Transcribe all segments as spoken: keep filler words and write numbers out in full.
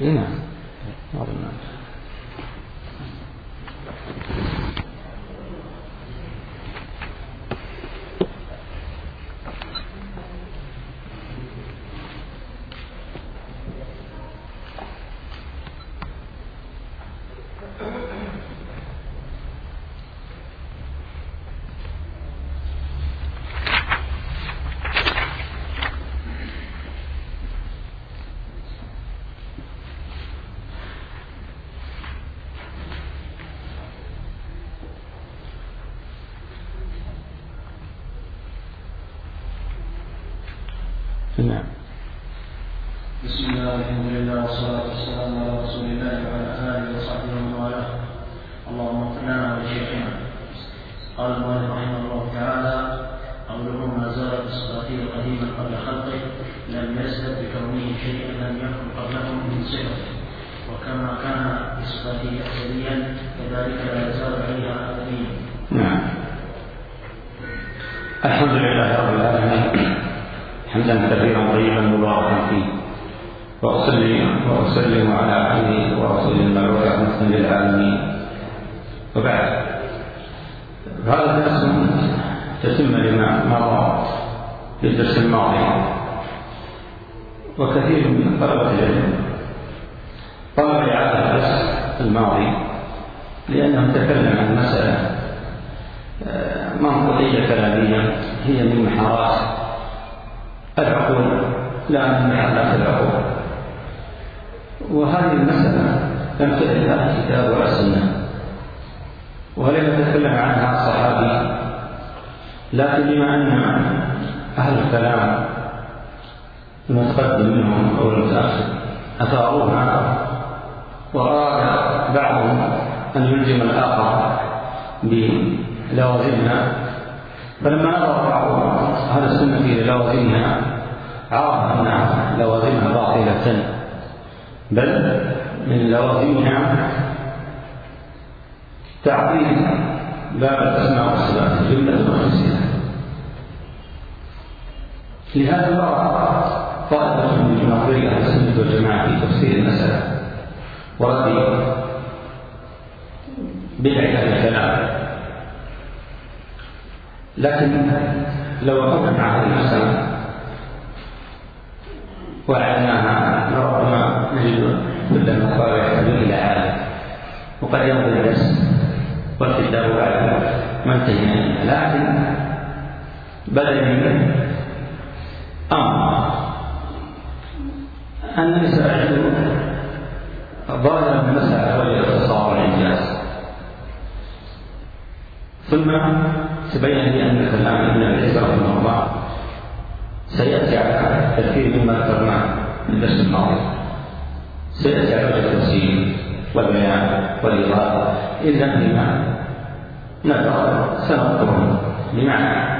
نعم. نعم. بسم الله الحمد لله والصلاة والسلام على رسول الله وعلى آله وصحبه ومن والاه. اللهم اغفر لنا ولشيخنا. قال المؤلف رحمه الله تعالى: قوله ما زال بصفاته قديما قبل خلقه لم يزدد بكونه شيئا لم يكن قبله من صفته، وكما كان بصفاته أزليا كذلك لا يزال عليها أبديا. نعم. الحمد لله رب العالمين حمدا كثيرا طيبا مباركا فيه، وأصلي وأسلم على عبده ورسوله المبعوث رحمة للعالمين، وبعد. هذا الدرس تتم لما مضى في الدرس الماضي، وكثير من طلبة العلم طلب إعادة الدرس الماضي لأنه تكلم عن مسألة منطقية كلامية هي من محارات العقول لا من محلات العقول، وهذه المسألة لم تأتي لها الكتاب ولا السنة، ولم يتكلم عنها الصحابي، لكن بما أن أهل الكلام المتقدم منهم أو المتأخر أثاروها، وأراد بعضهم أن يلزم الآخر بلوازمها، فلما نظر بعض أهل السنة في لوازمها عرف أن لوازمها باطلة، بل من لوازمها تعطيل باب الأسماء والصفات جملة وخمسين. لهذا بقى طائفة من جماهير أهل السنة والجماعة في تفسير المسألة ورد بدعة الكلام، لكن لو وقفنا مع هذه المسألة وعدناها ربما نجد كل المقال يحتاج إلى عالم، وقد يمضي الدرس والكتاب بعد ما انتهينا، لكن بدل من أمر أن نساعد ظاهر المسألة والاختصار والإنجاز، ثم تبين لي أن كلام ابن العز رحمه الله سيأتي على كثير مما ذكرناه من الدرس الماضي، سيأتي على التفسير والبيان والإيضاح، إلا بما نذكر سنذكره، بمعنى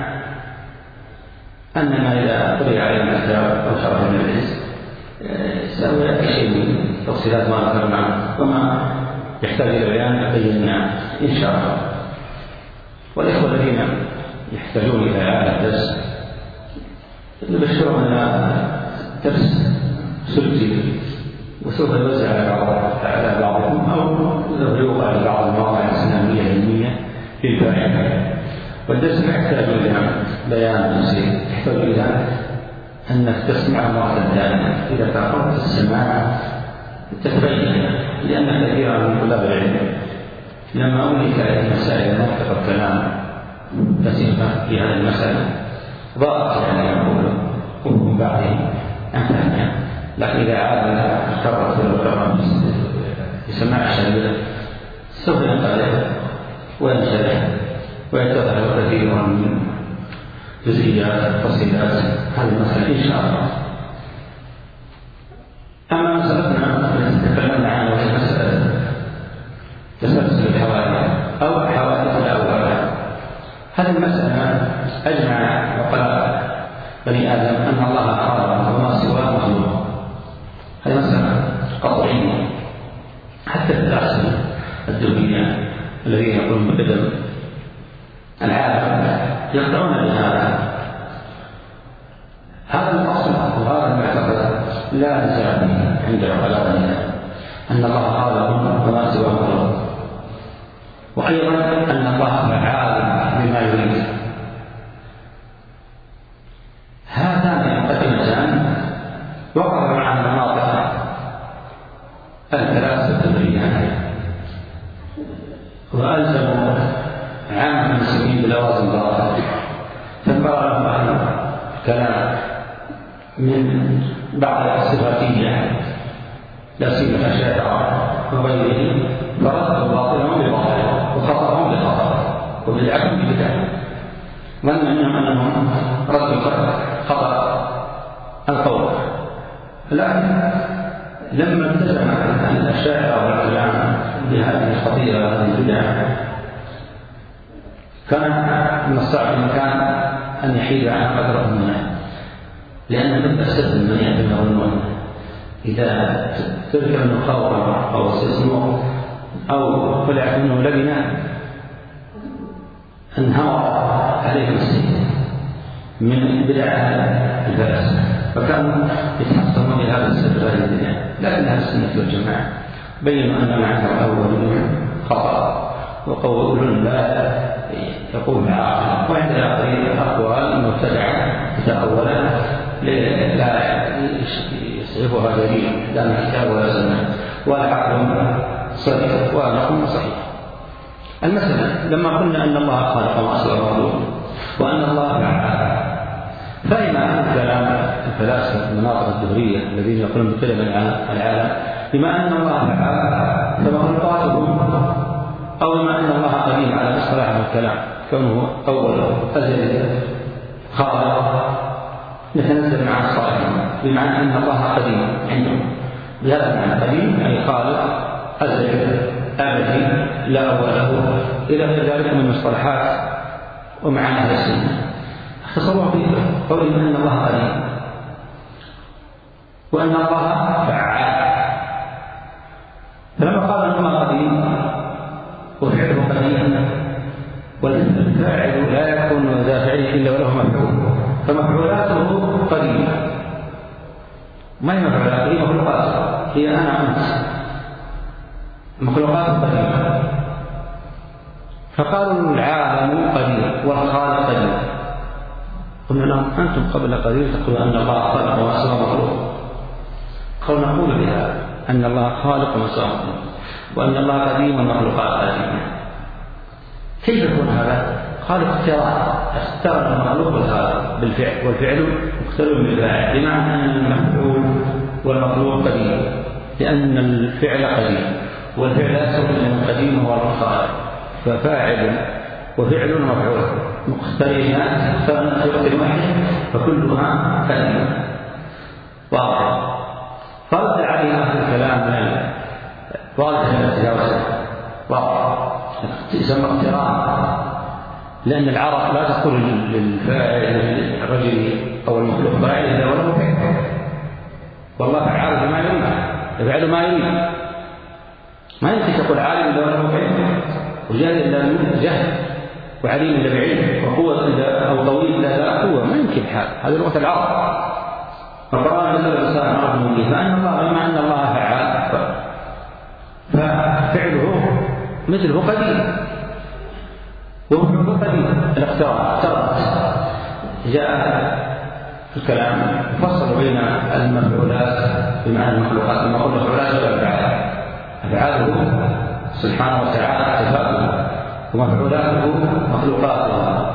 أننا إذا قرئ علينا الكتاب أو شرح ابن العز سيأتي شيء من تفصيلات ما ذكرناه، وما يحتاج إلى بيان بيناه إن شاء الله. والإخوة الذين يحتاجون إلى هذا الدرس نبشرهم أن درس سجل وسوف يوزع على بعضهم أو يوقع على بعض المواقع الإسلامية العلمية في الفائدة، والدرس لا يحتاج إلى بيان تفصيل، يحتاج إلى أنك تسمع مرة دائما. إذا تأخرت السماع تتبين، لأن كثيرا من طلاب العلم لما أولك إلى مسائل منطق الكلام بسيطة في هذه المسألة ضاقت يعني يقول ومن بعده أنفعنا، لكن إذا عاد كررت الكلام بسماع الشريط سوف ينقلب وينشرح ويتظهر كثيرا من جزئيات تفصيلات هذه المسألة إن شاء الله. أما مسألتنا التي تكلمنا عنها وهي مسألة تسلسل الحوادث أو حوادث الأول، هذه المسألة أجمع عقلاء بني آدم أن الله خالق وما سواه مخلوق، هذه مسألة قطعية. حتى الفلاسفة الدنيا الذين يقولون بقدم العالم يقطعون بهذا. هذا الأصل وهذا المعتقد لا نزاع عند عقلاء بني آدم، أن الله خالق وما سواه خلق، وأيضا أن الله فعال بما يريد. هذان مقدمتان وقع مع المناطق الثلاثة البريان، وألزموا عامة المسلمين بلوازم باطلة، فانبرى لهم كلام من بعض الصفاتية لا سيما الأشاعرة وغيرهم، فردوا باطلهم بباطل وخطأهم بخطأ وبدعهم ببدعة، ظن أنهم أنهم ردوا خطأ القول. لكن لما التزم الأشاعرة والكلام بهذه الخطيئة وهذه البدعة كان من الصعب المكان أن يحيد عن قدره منه، لأن من أسد من يعتبرون إذا تذكر أنه خوفا أو استسموه أو طلع منه لبنة انهار عليه السيد من بدع الفلاسفة، فكانوا يتحصنون بهذا السبب هذه البدع. لكن أهل السنة والجماعة بينوا أن معنى الأول خطأ، وقول لا يقول عاقل، وعند الآخرين أقوال مبتدعة تتأولا لا يصرفها دليل لا من كتاب ولا سنة ولا عقل صريح ولا نقل صحيح. المسألة لما قلنا أن الله خالق وأصل الرسول وأن الله فعال، فإما أن كلام الفلاسفة المناطق الدهرية الذين يقولون بكلمة العالم بما أن الله فعال فمخلوقاته، أو بما أن الله قديم على اصطلاح الكلام كونه أول أزل خالق، نتنزل مع الصالحين بمعنى أن الله قديم عندهم بهذا المعنى، قديم أي خالق أزل أبدي لا أول له إلى غير ذلك من المصطلحات ومعاني أهل السنة. اختصروا في قولهم أن الله قديم وأن الله فعال، فلما قال أن الله قديم وفعله قديم والفاعل لا يكون ذا فعل إلا وله مفعول، فمفعولاته قديمة. ما هي مفعولاته؟ هي مخلوقات، هي أنا أنت، مخلوقات قديمة. فقالوا العالم قديم والخالق قديم، قلنا لهم أنتم قبل قليل تقولوا أن الله خالق وما سوى مخلوق، قالوا نقول بها أن الله خالق وما سوى مخلوق، وأن الله قديم والمخلوقات قديمة. كيف يكون هذا؟ قالوا اختراع، اختار المخلوق بالخالق بالفعل، والفعل مختلف بالفاعل، بمعنى أن المفعول والمخلوق قديم، لأن الفعل قديم والفعل أسهل من القديم هو الخالق، ففاعل وفعل ومفعول مختلفان في وقت واحد فكلها قديمة. واضح. فرد عليه أهل الكلام من واضح من التجاوز، واضح يسمى اقتران، لأن العرب لا تقول للفاعل الرجل أو المخلوق فاعل إذا ولا مفعول، والله فعال بما يريد يفعل ما يريد، ما يمكن تقول عالم إذا ولا مفعول، وجاهل إلا جهل، وعليم إلا بعلم، وقوة إلا أو طويل إلا لا قوة، ما يمكن حال. هذه لغة العرب. فالقرآن مثل الإنسان عرض من كيف فأن الله بما أن الله فعال ففعله مثله قديم ومفعوله قديم. الاقتران اقترنت، جاء الكلام يفصل بين المفعولات بمعنى المخلوقات، المقول مفعولات والأفعال، أفعاله سبحانه وتعالى صفاته ومفعولاته مخلوقاته،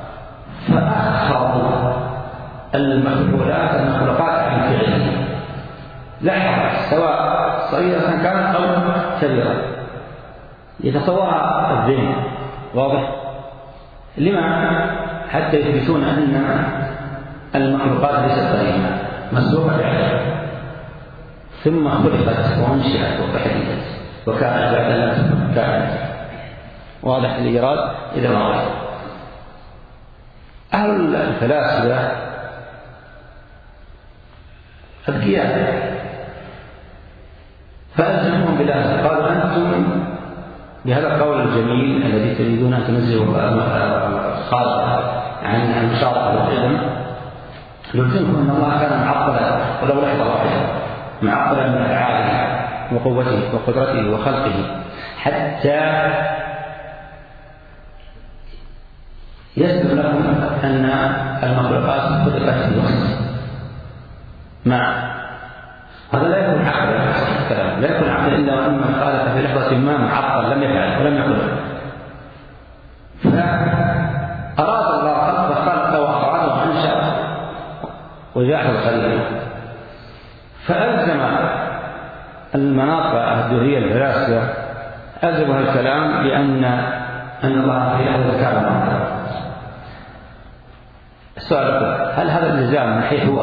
فأخر المفعولات المخلوقات عن فعله لا حرج سواء صغيرة كانت أو كبيرة، يتصورها الذهن. واضح؟ لما؟ حتى يثبتون أن المخلوقات ليست قديمة مسبوقة بعلم ثم خلقت وانشئت وتحدثت وكانت بعد أن كانت. واضح الإيراد؟ إذا واضح. أهل الفلاسفة أذكياء فألزمهم بذلك، قالوا أنتم بهذا القول الجميل الذي تريدون أن تنزلوا الخالق عن المشاركة والعلم، لزمكم أن الله كان معطلا ولو لحظة واحدة، معطلا من أفعاله وقوته وقدرته وخلقه حتى يسلم لكم أن المخلوقات خلقت في وقت مع هذا لا يكون عقلا، الكلام لا يكون عقلا إلا وأن من خالف في لحظة ما معطل لم يفعل ولم يقل. فأراد الله خلق خلق وأراد وأنشأ وجعل الخليل، فألزم المناطق الدهرية الفلاسفة ألزمها الكلام بأن أن الله في لحظة كان معطل. السؤال هل هذا الإلزام من حيث هو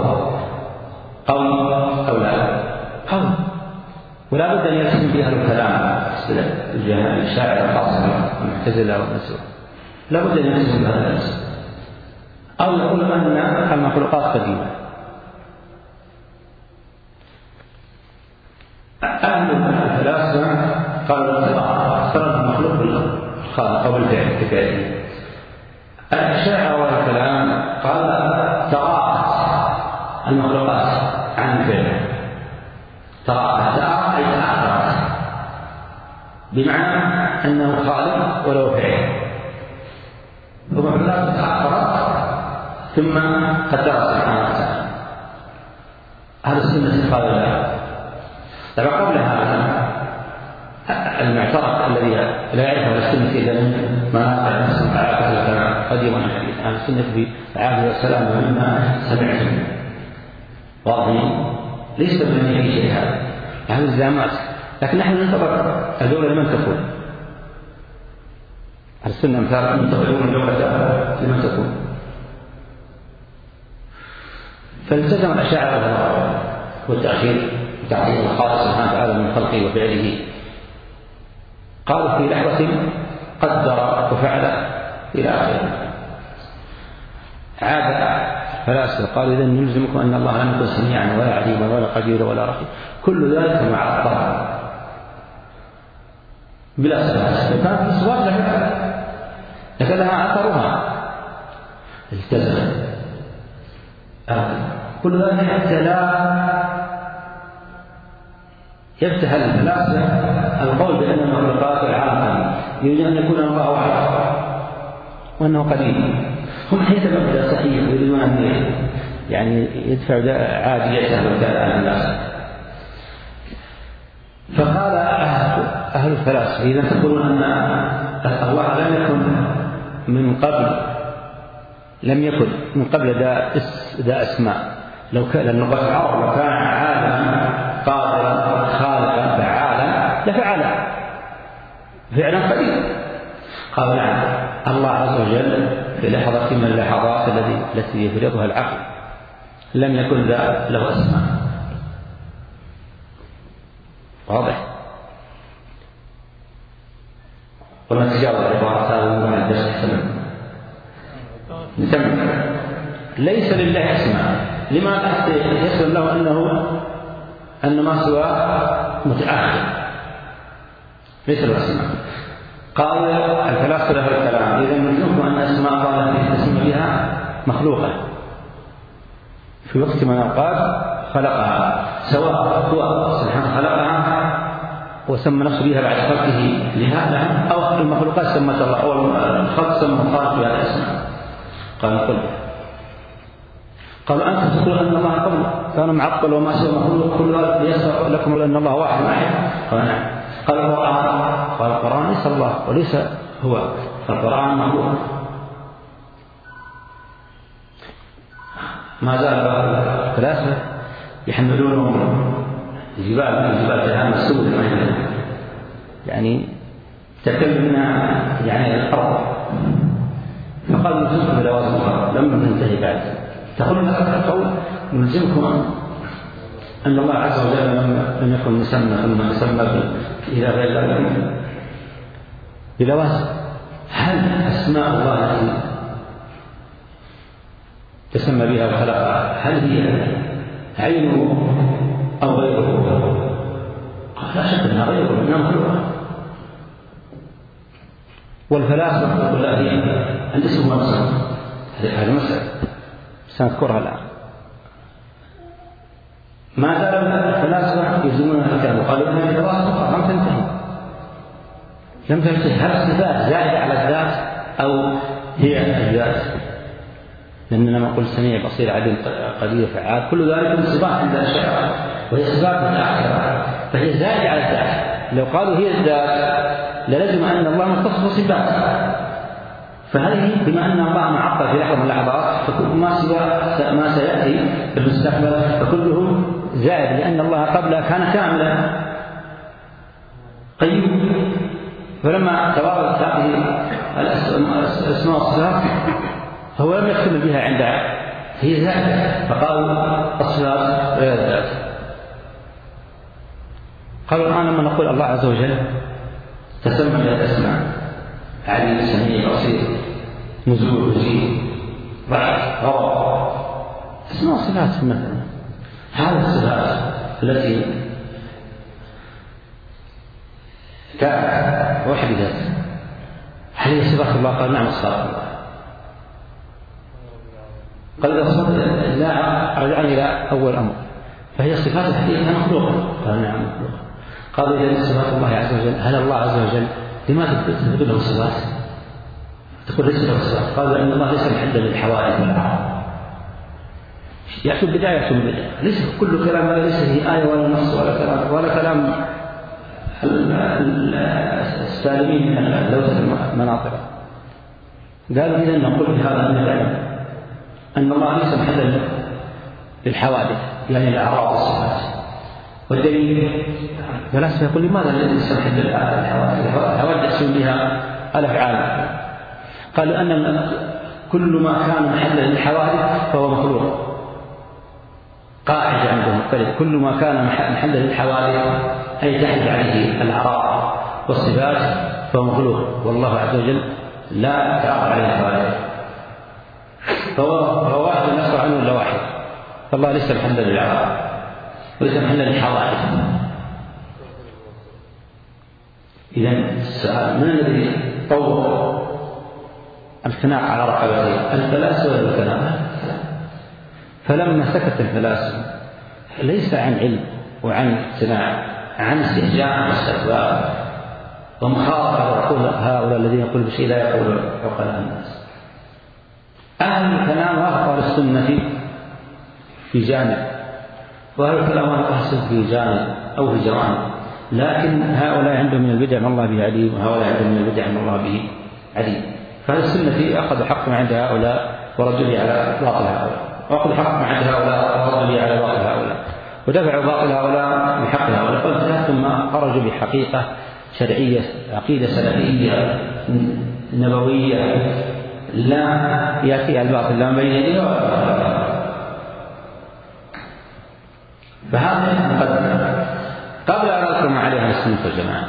قول أو لا؟ قول، ولا بد أن يلزم به أهل الكلام الشاعر الخاص المعتزلة والنسوة، لا بد أن يلزم بهذا الإلزام، أو يقول أن المخلوقات قديمة. أهل الفلاسفة قالوا افترض المخلوق بالخالق أو بالفعل كفاية. الشاعر والكلام قال تراءت المخلوقات عن الفعل، تراءت تراءت أي تأخرت، بمعنى أنه خالق ولو فعل، ومخلوقات تأخرت ثم قدرت سبحانه وتعالى. هذا السنة قال لا. طبعا قبل هذا المعترف الذي لا يعرفه السنة إلا من مناطق نفسه عاقبة الكلام قديما حديث عن السنة في العافية والسلام مما سمعتم واضحين، ليس من أي شيء هذا هذه الزامات، لكن نحن ننتظر الدولة لمن تكون السنة مثال منتظرون الدولة لمن تكون. فالتزم الأشاعرة والتأخير وتعطيل الخالق سبحانه وتعالى من خلقه وفعله، قالوا في لحظة قدر وفعل إلى آخره. عاد فلاسفة قالوا إذن نلزمكم أن الله لم يكن سميعا ولا عليما ولا قديرا ولا رقيبا، كل ذلك مع الطبع بلا سبب، وكان في صور لها لكن لها أثرها التزم كل ذلك حتى لا يفتح الفلاسفة القول بأن المخلوقات العالم يريد أن يكون الله واحد وأنه قديم. هم حيث مبدأ صحيح يريدون أن يعني يدفع عاديته وكذا الناس. فقال أهل الفلاسفة إذا تقولون أن الله لم يكن من قبل لم يكن من قبل ذا ذا أسماء، لو كان اللغة العرب لو كان عالما قادرا خالقا فعالا لفعل فعلا قديما. قال نعم، الله عز وجل في لحظة من اللحظات التي التي يفرضها العقل لم يكن ذا له أسماء. واضح؟ وما تجاوز عبارة هذا من الدرس نسمع ليس لله أسماء، لماذا حتى يسلم له أنه أن ما سوى متأخر ليس له أسماء. قال الفلاسفة له الكلام إذا نجمع أن أسماء الله التي تسمى بها مخلوقة في وقت من الأوقات خلقها، سواء هو سبحانه خلقها وسمى نفسه بها بعد خلقه لها أو المخلوقات سمت الله أو الخلق سمى الخالق بها الأسماء. قال قل قالوا أنت تقول أن الله قبل كان معطل وما سوى مخلوق كل ذلك ليسر لكم أن الله واحد واحد. قال نعم. قال القرآن قال القرآن ليس الله وليس هو، القرآن مخلوق. ما زال الثلاثة يحملون جبال من جبال جهنم السود يعني تكلمنا يعني الأرض، فقال نلزمكم بلوازم الأرض لم ننتهي بعد. تقولون هذا القول نلزمكم أن الله عز وجل لم يكن مسمى ثم مسمى إلى غير ذلك بلوازم. هل أسماء الله التي تسمى بها وخلقها هل هي عينه أو غيره؟ قال لا شك أنها غيره إنها مخلوقة. والفلاسفة يقول لا هي الاسم والصفة، هذه مسألة سنذكرها الآن. ما زال الفلاسفة يلزمون الكتاب وقالوا لم تمسك هل الصفات زائدة على الذات أو هي الذات؟ لأننا ما قلت سميع بصير عدل قدير فعال كل ذلك من صفات عند الأشاعرة وهي صفات متأخرة فهي زائدة على الذات. لو قالوا هي الذات للزم أن الله متصف بصفات، فهذه بما أن الله معطل في لحظة من اللحظات فكل ما سوى ما سيأتي في المستقبل فكله زائد، لأن الله قبله كان كاملا قيوم، فلما تواردت هذه الأسماء والصفات هو لم يكتمل بها عندها هي زائدة، فقالوا الصفات غير الذات. قالوا الآن لما نقول الله عز وجل تسمى الأسماء عليم سميع بصير نزول وجيه ضعف غضب اسماء صفات مثلا، هذه الصفات التي كانت وحدت هل هي صفات الله؟ قال نعم صفات الله. قال إذا لا رجعنا إلى أول أمر فهي صفات الحقيقة مخلوقة؟ قال نعم مخلوقة. قالوا إذا صفات الله عز وجل هل الله عز وجل لماذا تثبت له صفات؟ تقول ليس له صفات. قالوا لأن الله ليس محدا للحوادث والأعراض، يأتوا بداية يأتوا بداية، ليس كل كلام هذا ليس فيه آية ولا نص ولا كلام ولا كلام السالمين من اللوثة المناطق. قالوا إذا نقول بهذا المثال أن الله ليس محدا للحوادث يعني الأعراض والصفات، والدليل فلاسفة يقول لماذا ليس محدا للحوادث؟ الحوادث بها الأفعال. قالوا أن كل ما كان محلا للحوادث فهو مخلوق، قاعدة عندهم كل ما كان محلا للحوادث أي تحت عليه الأعراض والصفات فهو مخلوق، والله عز وجل لا تعرض عليه الحوادث فهو واحد نصر عنه إلا واحد، فالله ليس محلا للأعراض وليس محلا للحوادث. إذن السؤال من الذي طور الخناق على رقبته؟ الفلاسفة ولا الكلام؟ فلما سكت الفلاسفة ليس عن علم وعن اقتناع، عن استهجاء واستكبار ومخاطرة يقول هؤلاء الذين يقول بشيء لا يقول عقلاء الناس. أهل الكلام وأهل السنة في جانب وأهل الكلام وأهل السنة في جانب أو في جوانب، لكن هؤلاء عندهم من البدع ما الله به عليم وهؤلاء عندهم من البدع ما الله به عليم. فهذه السنة أخذ حقا عند هؤلاء ورجل على باطل هؤلاء، وأخذ حقا عند هؤلاء ورجل على باطل هؤلاء، ودفعوا باطل هؤلاء بحق هؤلاء، ثم خرجوا بحقيقة شرعية عقيدة سلفية نبوية لا يأتي الباطل لا بين يديه ولا خلفه. فهذا مقدمة قبل أن أذكر ما عليها السنة والجماعة.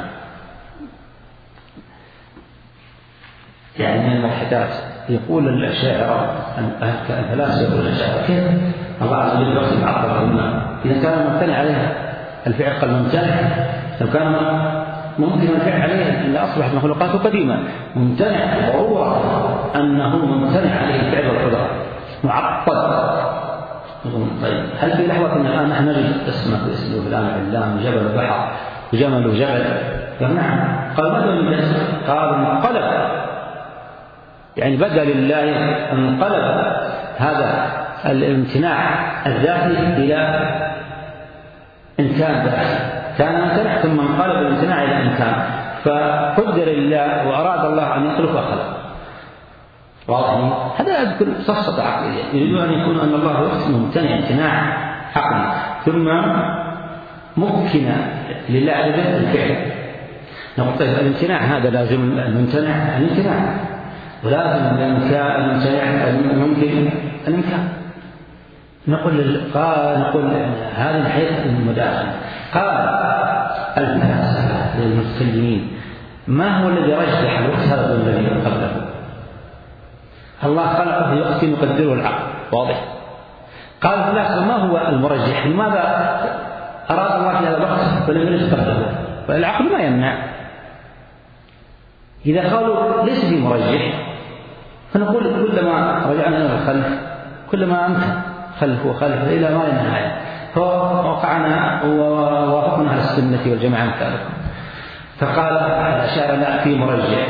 يعني من الملحدات يقول الأشاعرة الفلاسفة يقول الأشاعرة كيف الله عز وجل يقسم عقل الأمة إذا كان ممتنع عليها الفعل قال ممتنع، لو كان ممكن الفعل عليه إن أصبحت مخلوقاته قديمة ممتنع ضرورة أنه ممتنع عليه الفعل والقدرة معطل. طيب هل في لحظة أن الآن نحن نجد اسمه باسمه فلان علام جبل بحر وجمل وجبل؟ قال نعم. قال ماذا من اسمه؟ قال انقلب، يعني بدل الله انقلب هذا الامتناع الذاتي إلى إمكان ذاتي، كان امتنع ثم انقلب الامتناع إلى إمكان، فقدر الله وأراد الله أن يخلق وخلق. واضح؟ هذا أذكر صفصة عقلية يريد أن يكون أن الله ممتنع امتناع عقلي ثم ممكن لله عز وجل الفعل. نقول طيب الامتناع هذا لازم الممتنع الامتناع، ولازم الامكان الممتنع الممكن الامكان. نقول قال نقول هذه من حيث المداخلة. قال الفلاسفة للمتكلمين ما هو الذي رجح الوقت هذا الذي قبله؟ الله خلقه في وقت يقدره العقل، واضح؟ قال الفلاسفة ما هو المرجح؟ لماذا أراد الله في هذا الوقت ولم يرد قبله؟ فالعقل ما يمنع. إذا قالوا ليس في مرجح فنقول كلما رجعنا إلى الخلف كلما أمكن خلف وخلف إلى ما لا نهاية، فوقعنا ووافقنا على السنة والجماعة مثالكم. فقال الأشاعرة لا في مرجح،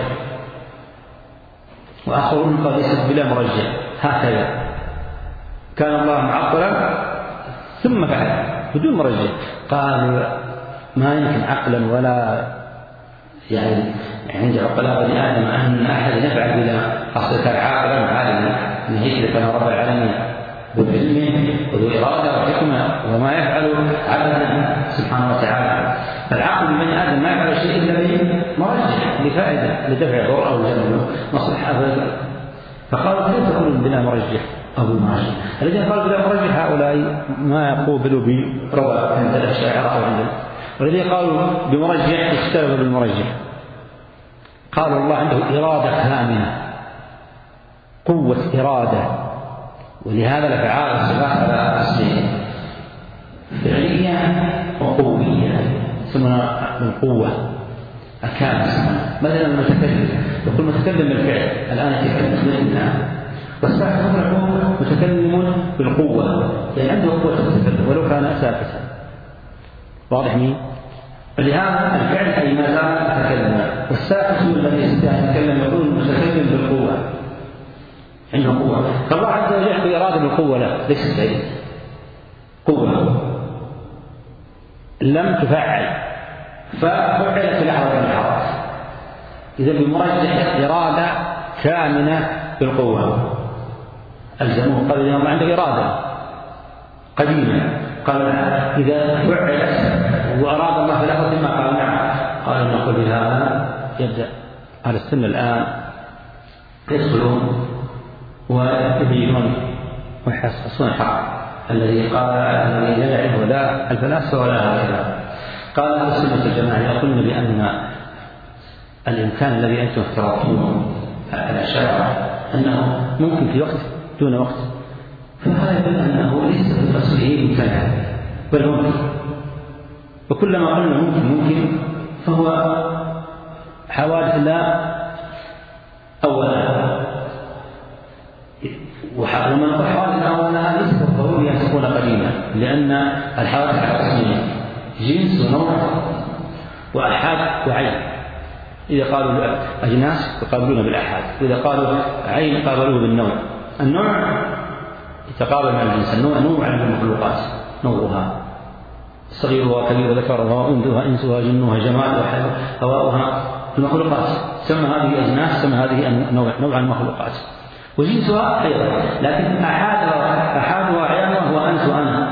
وآخرون قال ليست بلا مرجح. هكذا كان الله معطلا ثم فعل بدون مرجح. قال ما يمكن عقلا ولا يعني عند عقلاء بني آدم أن أحد يفعل بلا أصل كان عاقلا عالما نهيك كان رب العالمين بعلمه وذو إرادة وحكمة وما يفعل عبدا سبحانه وتعالى. فالعقل من بني آدم ما يفعل شيء إلا بمرجح لفائدة لدفع ضر أو جلب مصلحة. فقالوا كيف تكون بلا مرجح أو بمرجح؟ الذين قالوا بلا مرجح هؤلاء ما يقوبلوا برضا عند الأشاعرة أو عند والذين قالوا بمرجح اختلفوا بالمرجح. قالوا الله عنده إرادة كاملة قوة إرادة، ولهذا الأفعال الصفات على قسمين فعلية وقوية ثم القوة الكاملة. مثلا المتكلم يقول متكلم بالفعل الآن يتكلم بالله، والساكت يكون متكلم بالقوة يعني عنده قوة التكلم ولو كان ساكتا. واضح مين؟ فلهذا الفعل أي ما زال متكلما، والساكت هو الذي يستطيع أن يتكلم يقول متكلم بالقوة عنده قوة. فالله عز وجل بإرادة بالقوة لا ليست بعيد قوة لم تفعل ففعلت في لحظة من اللحظات. إذا بمرجح إرادة كامنة بالقوة الزموه قال اليوم عنده إرادة قديمة قال إذا فعلت وأراد الله في لحظة ما قال نعم. قال نقول بهذا يبدأ أهل السنة الآن يدخلون ويبينون ويحسسون الحق الذي قال الذي لا يعرفه لا الفلاسفة ولا هكذا. قال أهل السنة الجماعة يقولون بأن الإمكان الذي أنتم افترضتموه الأشاعرة أنه ممكن في وقت دون وقت، فهذا يدل أنه ليس في أصله ممكنا بل ممكن، وكلما قلنا ممكن ممكن فهو حوادث لا أولا، ومن نقول حوادث أولا ليس بالضروري أن تكون قديمة، لأن الحوادث على قسمين جنس ونوع وأحاد وعين. إذا قالوا أجناس يقابلون بالأحاد، وإذا قالوا عين قابلوه بالنوع. النوع يتقابل مع الجنس، النوع نوع عن المخلوقات نوعها صغيرها كبيرها ذكرها أنثىها إنسها جنها جماد هواؤها المخلوقات سمى هذه أجناس سمى هذه نوع نوع المخلوقات وجنسها أيضا. لكن أحادها أحادها عيانها هو أنت وأنا.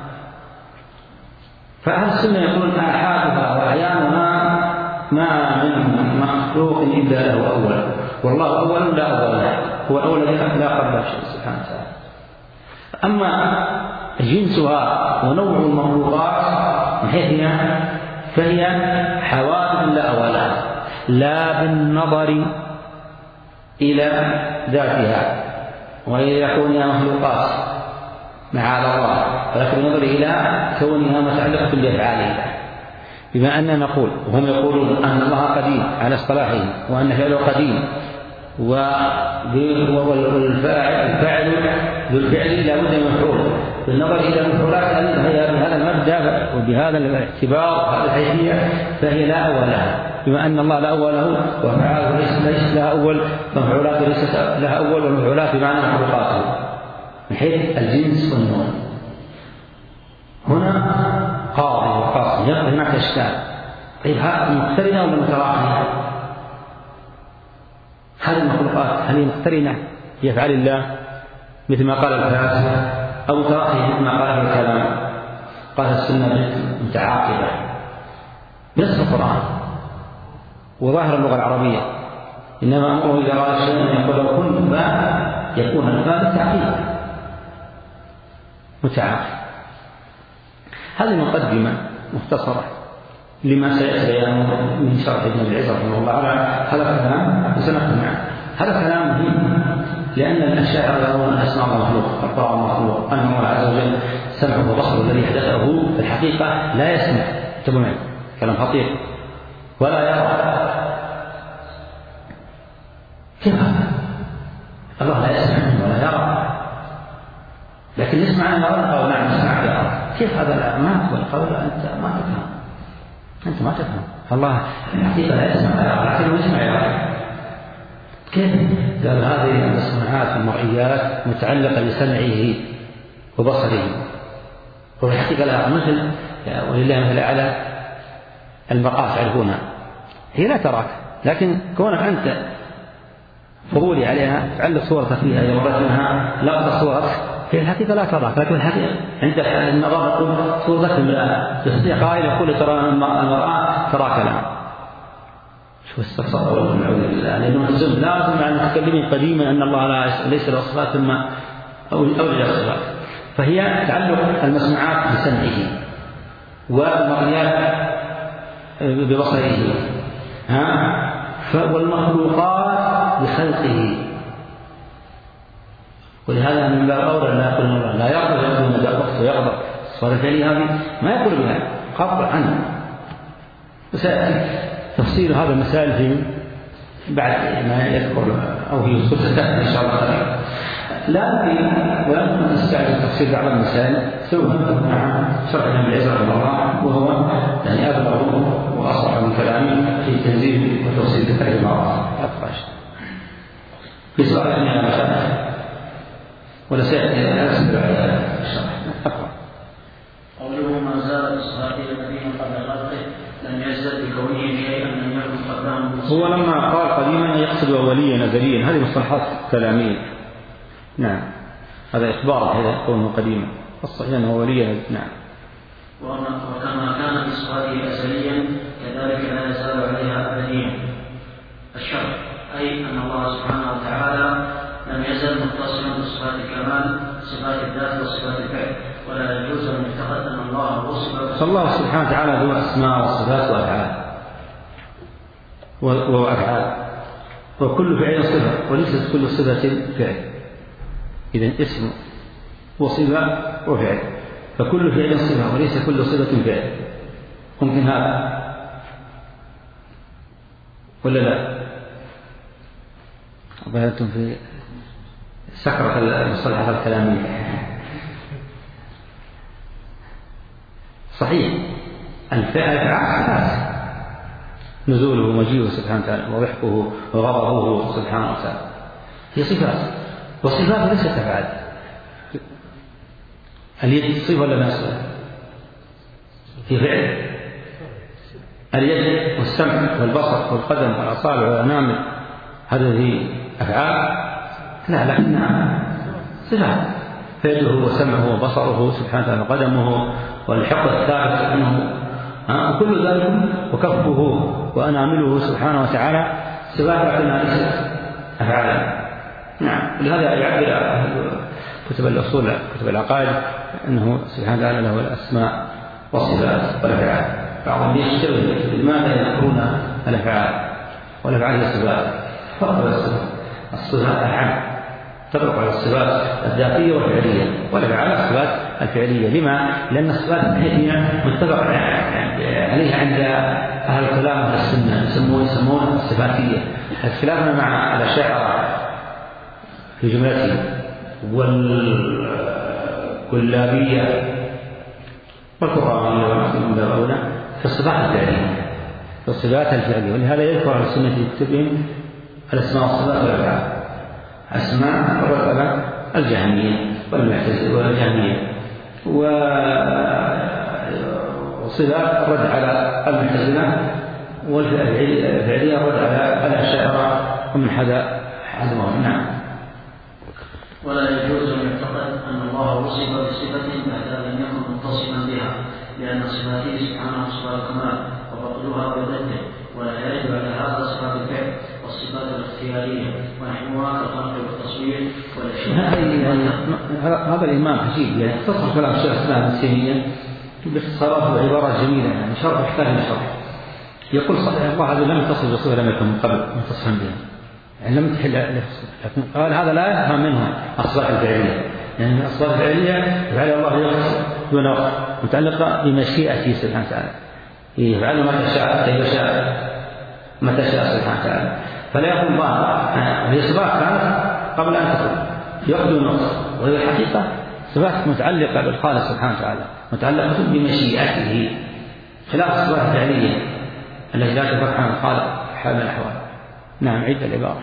فأهل السنة يقولون أحادها وعيانها ما من مخلوق إلا له أول، والله أول لا أول له، هو الأول الذي لا قبل شيء سبحانه وتعالى. أما جنسها ونوع المخلوقات من حيثها فهي حوادث لا أول لها، لا بالنظر إلى ذاتها وإلى كونها مخلوقات معاذ الله، ولكن بالنظر إلى كونها متعلقة بأفعالها. بما أننا نقول وهم يقولون أن الله قديم على اصطلاحه وأن فعله قديم والفاعل ذو الفعل لا بد من مفعول، بالنظر إلى المفعولات هي بهذا المبدأ وبهذا الاعتبار وهذه الحيثية فهي لا أول لها. بما أن الله لا أول له وفعاله ليس لها أول ومفعولاته ليست لها أول والمفعولات بمعنى مخلوقاته من حيث الجنس والنوع. هنا قاضي وقاصي يقضي هناك إشكال. طيب هذه مقترنة ولا متراخية؟ هذه المخلوقات هل هي مقترنة يفعل الله مثل ما قال الفلاسفة أو متراخية مثل ما قال الكلام؟ قال السنة متعاقبة نفس القرآن وظاهر اللغة العربية، إنما أمره إذا قال الشيء أن يقول لو كنت باء يكون الباء بالتعقيد متعاقب. هذه مقدمة مختصرة لما سيأتي بيانه من شرح ابن العز رحمه الله. هذا كلام سنقتنع هذا كلام مهم، لأن الأشاعرة يرون أسماء الله مخلوق، القرآن مخلوق، أن الله عز وجل سمعه وبصره الذي حدثه في الحقيقة لا يسمع تبعي كلام خطير ولا يرى. كيف الله لا يسمع ولا يرى لكن يسمع أن يرى؟ قال نعم يسمع يرى. كيف هذا؟ ما هو القول أنت ما تفهم. أنت ما تفهم. الله الحقيقة لا يسمع لا يرى، لكنه يسمع يرى. كيف؟ قال هذه المسموعات المرئيات متعلقة بسمعه وبصره، وفي الحقيقة لا مثل ولله مثل على المرآة تعرفونها، هي لا تراك، لكن كونك أنت فضولي عليها تعلق صورتك فيها يوضح منها لقطة صورك، في الحقيقة لا تراك، لكن الحقيقة عند النظر يقول صورتك المرآة، يستطيع قائل يقول ترى المرآة تراك الآن. شو استفسر أول من عوذ بالله، لأنه الزم لازم مع المتكلمين قديما أن الله لا ليس له صفات ثم أولي الصفات، فهي تعلق المسموعات بسمعه والمرئيات ببصره، ها والمخلوقات بخلقه. ولهذا من باب أولى لا يقول الله لا يغضب يقول وقت ويغضب، الصورة الفعلية هذه ما يقول بها قطع عنه. وسيأتي تفصيل هذا المسائل في بعد ما يذكر أو في سورة تحت إن شاء الله تعالى. لكن ولكن نستعجل تفسير بعض المسائل سوف مع شرحنا بالعزة والله، وهو يعني أبلغ وأصعب من كلامي في تنزيل وتفصيل كتاب المعارض. في سؤال أني أنا شرح ولا سيأتي أسئلة على الشرح. قوله ما زال إسرائيل نبيا قبل خلقه لم يزدد بكونه شيئا لم يكن قدامه. هو لما قال قديما يقصد أوليا نزليا، هذه مصطلحات كلامية. نعم هذا إخبار هذا كونه قديما، الصحيح أنه أوليا. نعم. وكما كان بصفاته أزليا كذلك لا يزال عليها أبديا. الشرط أي أن الله سبحانه وتعالى لم يزل متصلا بصفات الكمال صفات الذات وصفات الفعل، ولا يجوز أن يعتقد أن الله وصف. فالله سبحانه وتعالى ذو أسماء وصفات وأفعال وأفعال، وكل فعل صفة وليست كل صفة فعل. إذن اسم وصفة وفعل، فكل فعل صفة وليس كل صفة فعل. ممكن هذا ولا لا؟ أنتم في سكرة المصطلحات الكلامية. صحيح الفعل صفات، نزوله ومجيئه سبحانه وتعالى وضحكه وغضبه سبحانه وتعالى هي صفات، والصفات ليست أفعال. اليد صفة ولا ما صفة؟ في فعل. اليد والسمع والبصر والقدم والأصابع والأنامل هذه أفعال؟ لا، لكنها صفات. فيده وسمعه وبصره سبحانه وتعالى وقدمه والحق الثابت عنه وكل ذلك وكفه وأنامله سبحانه وتعالى صفات لكنها ليست أفعالا. نعم. ولهذا يعبر كتب الأصول كتب العقائد أنه سبحانه وتعالى له الأسماء والصفات والأفعال. بعضهم يشتغل لماذا يذكرون الأفعال والأفعال هي الصفات؟ فرق بين الصفات، الصفات أعم تطلق على الصفات الذاتية والفعلية، والأفعال الصفات الفعلية. لما؟ لأن الصفات الفعلية متفق عليها عند أهل الكلام أهل السنة يسمون يسمون الصفاتية. اختلافنا مع الأشاعرة في جملته والكلابية والقرآنية والمسلمين في الصفات الفعلية في الصفات الفعلية ولهذا يذكر على السنة في كتبهم الأسماء والصفات والأفعال. أسماء الرد على الجهمية والمعتزلة والجهمية، وصفات الرد على المعتزلة، والفعلية الرد على الأشاعرة ومن حدا حزمهم. نعم. ولا يجوز أن يعتقد أن الله وصف بصفة بعد أن يكن متصفا بها، لأن صفاته سبحانه صفات الكمال وبطلها بذاته، ولا يرد على هذا صفات الفعل والصفات الاختيارية ونحوها كالخلق والتصوير والأشياء. هذا الإمام عجيب، يعني اختصر كلام الشيخ الإسلام ابن تيمية باختصارات وعبارات جميلة، يعني شرح يحتاج إلى شرح. يقول الله هذا لم يتصل بصفة لم يكن من قبل متصفا بها، يعني لم تحل لكن قال هذا لا يفهم منه الصفات الفعلية، يعني الصفات الفعلية يفعل الله يقصد دون وقت متعلقة بمشيئته سبحانه وتعالى، يفعل متى شاء كيف شاء متى شاء سبحانه وتعالى، فلا يكون ظاهر. هي صفات كانت قبل أن تكون يقضي النقص، وهي الحقيقة صفات متعلقة بالخالق سبحانه وتعالى، متعلقة بمشيئته خلاف الصفات الفعلية التي لا تفرق عن الخالق حال الأحوال. نعم عيد العبارة.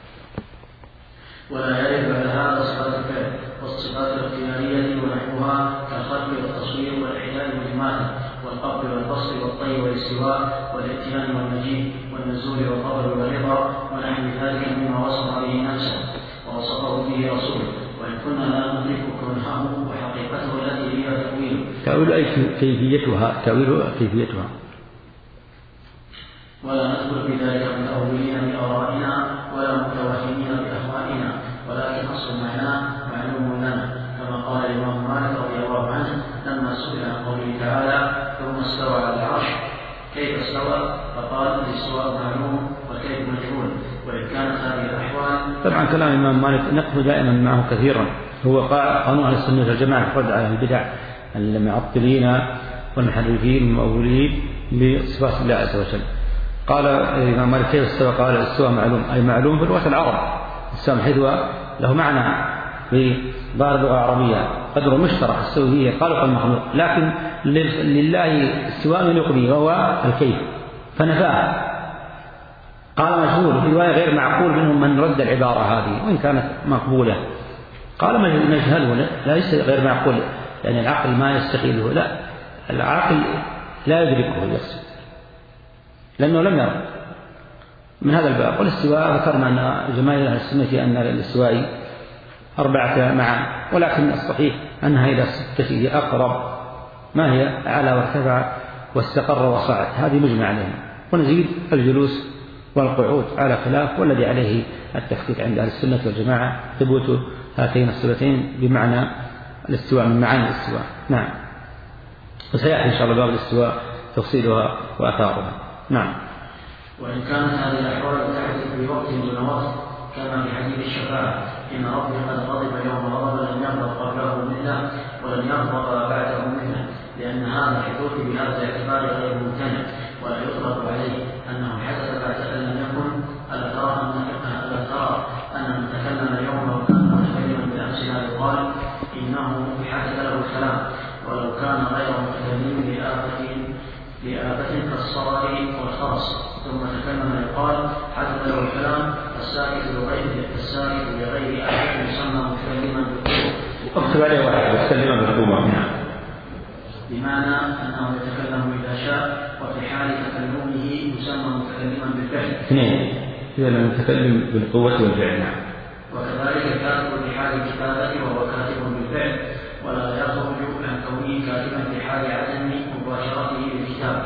ولا يرد على هذا صفات الفعل والصفات الاختيارية ونحوها كالخلق والتصوير والإحياء والإماتة والقبض والبسط والطي والاستواء والاتيان والمجيء والنزول والقبر والرضا ونحو ذلك مما وصف به نفسه ووصفه به رسوله، وإن كنا لا ندرك كونها وحقيقته التي هي تأويله. تأويل أي كيفيتها؟ تأويل كيفيتها. ولا ندخل في ذلك متأولين بآرائنا ولا متوهمين بأهوائنا، ولكن أصل معناه معلوم لنا، كما قال الإمام مالك رضي الله عنه لما سئل عن قوله تعالى ثم استوى على العرش كيف استوى؟ فقال الاستواء معلوم والكيف مجهول، وإن كانت هذه الأحوال. طبعا كلام الإمام مالك نقف دائما معه كثيرا، هو قانون أهل السنة والجماعة الرد على البدع المعطلين والمحرفين والمؤولين بصفات الله عز وجل. قال الإمام مالك كيف استوى؟ قال الاستواء معلوم، أي معلوم في لغة العرب. الاستواء حيث له معنى في ظاهر اللغة العربية قدر مشترك السوء هي خالق المخلوق، لكن لله استواء يليق به وهو الكيف فنفاه. قال مجهول، في رواية غير معقول منهم من رد العبارة هذه وإن كانت مقبولة. قال نجهله، ليس غير معقول لأن العقل ما يستقيله، لا العقل لا يدركه يقصد لأنه لم يرى. من هذا الباب والاستواء ذكرنا أن جماهير أهل السنة أن الاستواء أربعة معا، ولكن الصحيح أنها إلى ستة هي أقرب، ما هي أعلى وارتفع واستقر وصعد، هذه مجمع عليها. ونزيد الجلوس والقعود على خلاف، والذي عليه التحقيق عند أهل السنة والجماعة ثبوت هاتين الصفتين بمعنى الاستواء من معاني الاستواء. نعم، وسيأتي إن شاء الله باب الاستواء تفصيلها وأثارها. نعم. وإن كانت هذه الأحوال تحدث في وقت دون وقت كما في حديث الشفاعة إن ربي قد غضب يوم غضب لم يغضب قبله مثله ولم يغضب بعده مثله، لأن هذا الحدوث بهذا الاعتبار غير ممتنع ولا يطلق عليه أنه حدث بعد أن لم يكن. ألا ترى ألا ترى أن من تكلم اليوم لو كان متكلما بالأمس لا يقال إنه حدث له الكلام، ولو كان غير متكلم بآفة بآفة كالصرع والخرس ثم تكلم يقال حدث له الكلام. الساكت لغير الساكت لغير أحد يسمى متكلما بالقوة. اكتب عليه واحد متكلما بالقوة، بمعنى أنه يتكلم إذا شاء، وفي حال تكلمه يسمى متكلما بالفعل. اثنين إذا لم يتكلم بالقوة والفعل. وكذلك الكاتب في حال الكتابة وهو كاتب بالفعل، ولا يخرج عن كونه كاتبا في حال عدم مباشرته بالكتابة.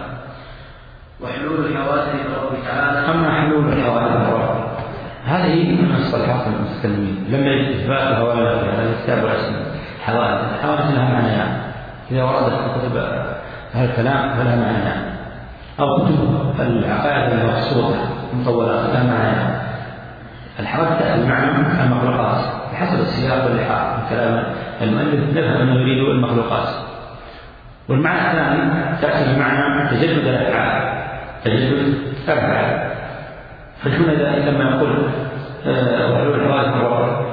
وحلول الحوادث لرب تعالى. أما حلول الحوادث هذه من مصطلحات المتكلمين، لم يجد إثباتها ولا في هذا الكتاب ولا سنة. الحوادث الحوادث لها معنيان، إذا وردت في كتب هذا الكلام فلها معنيان، أو كتب العقائد المبسوطة مطولات لها معنيان. الحوادث تأتي بمعنى المخلوقات بحسب السياق واللحاق من كلام المؤلف، نفهم أنه يريد المخلوقات. والمعنى الثاني تأتي بمعنى تجدد الأفعال، تجدد الأفعال. فهنا لما يقول وحلول الحوادث الرابع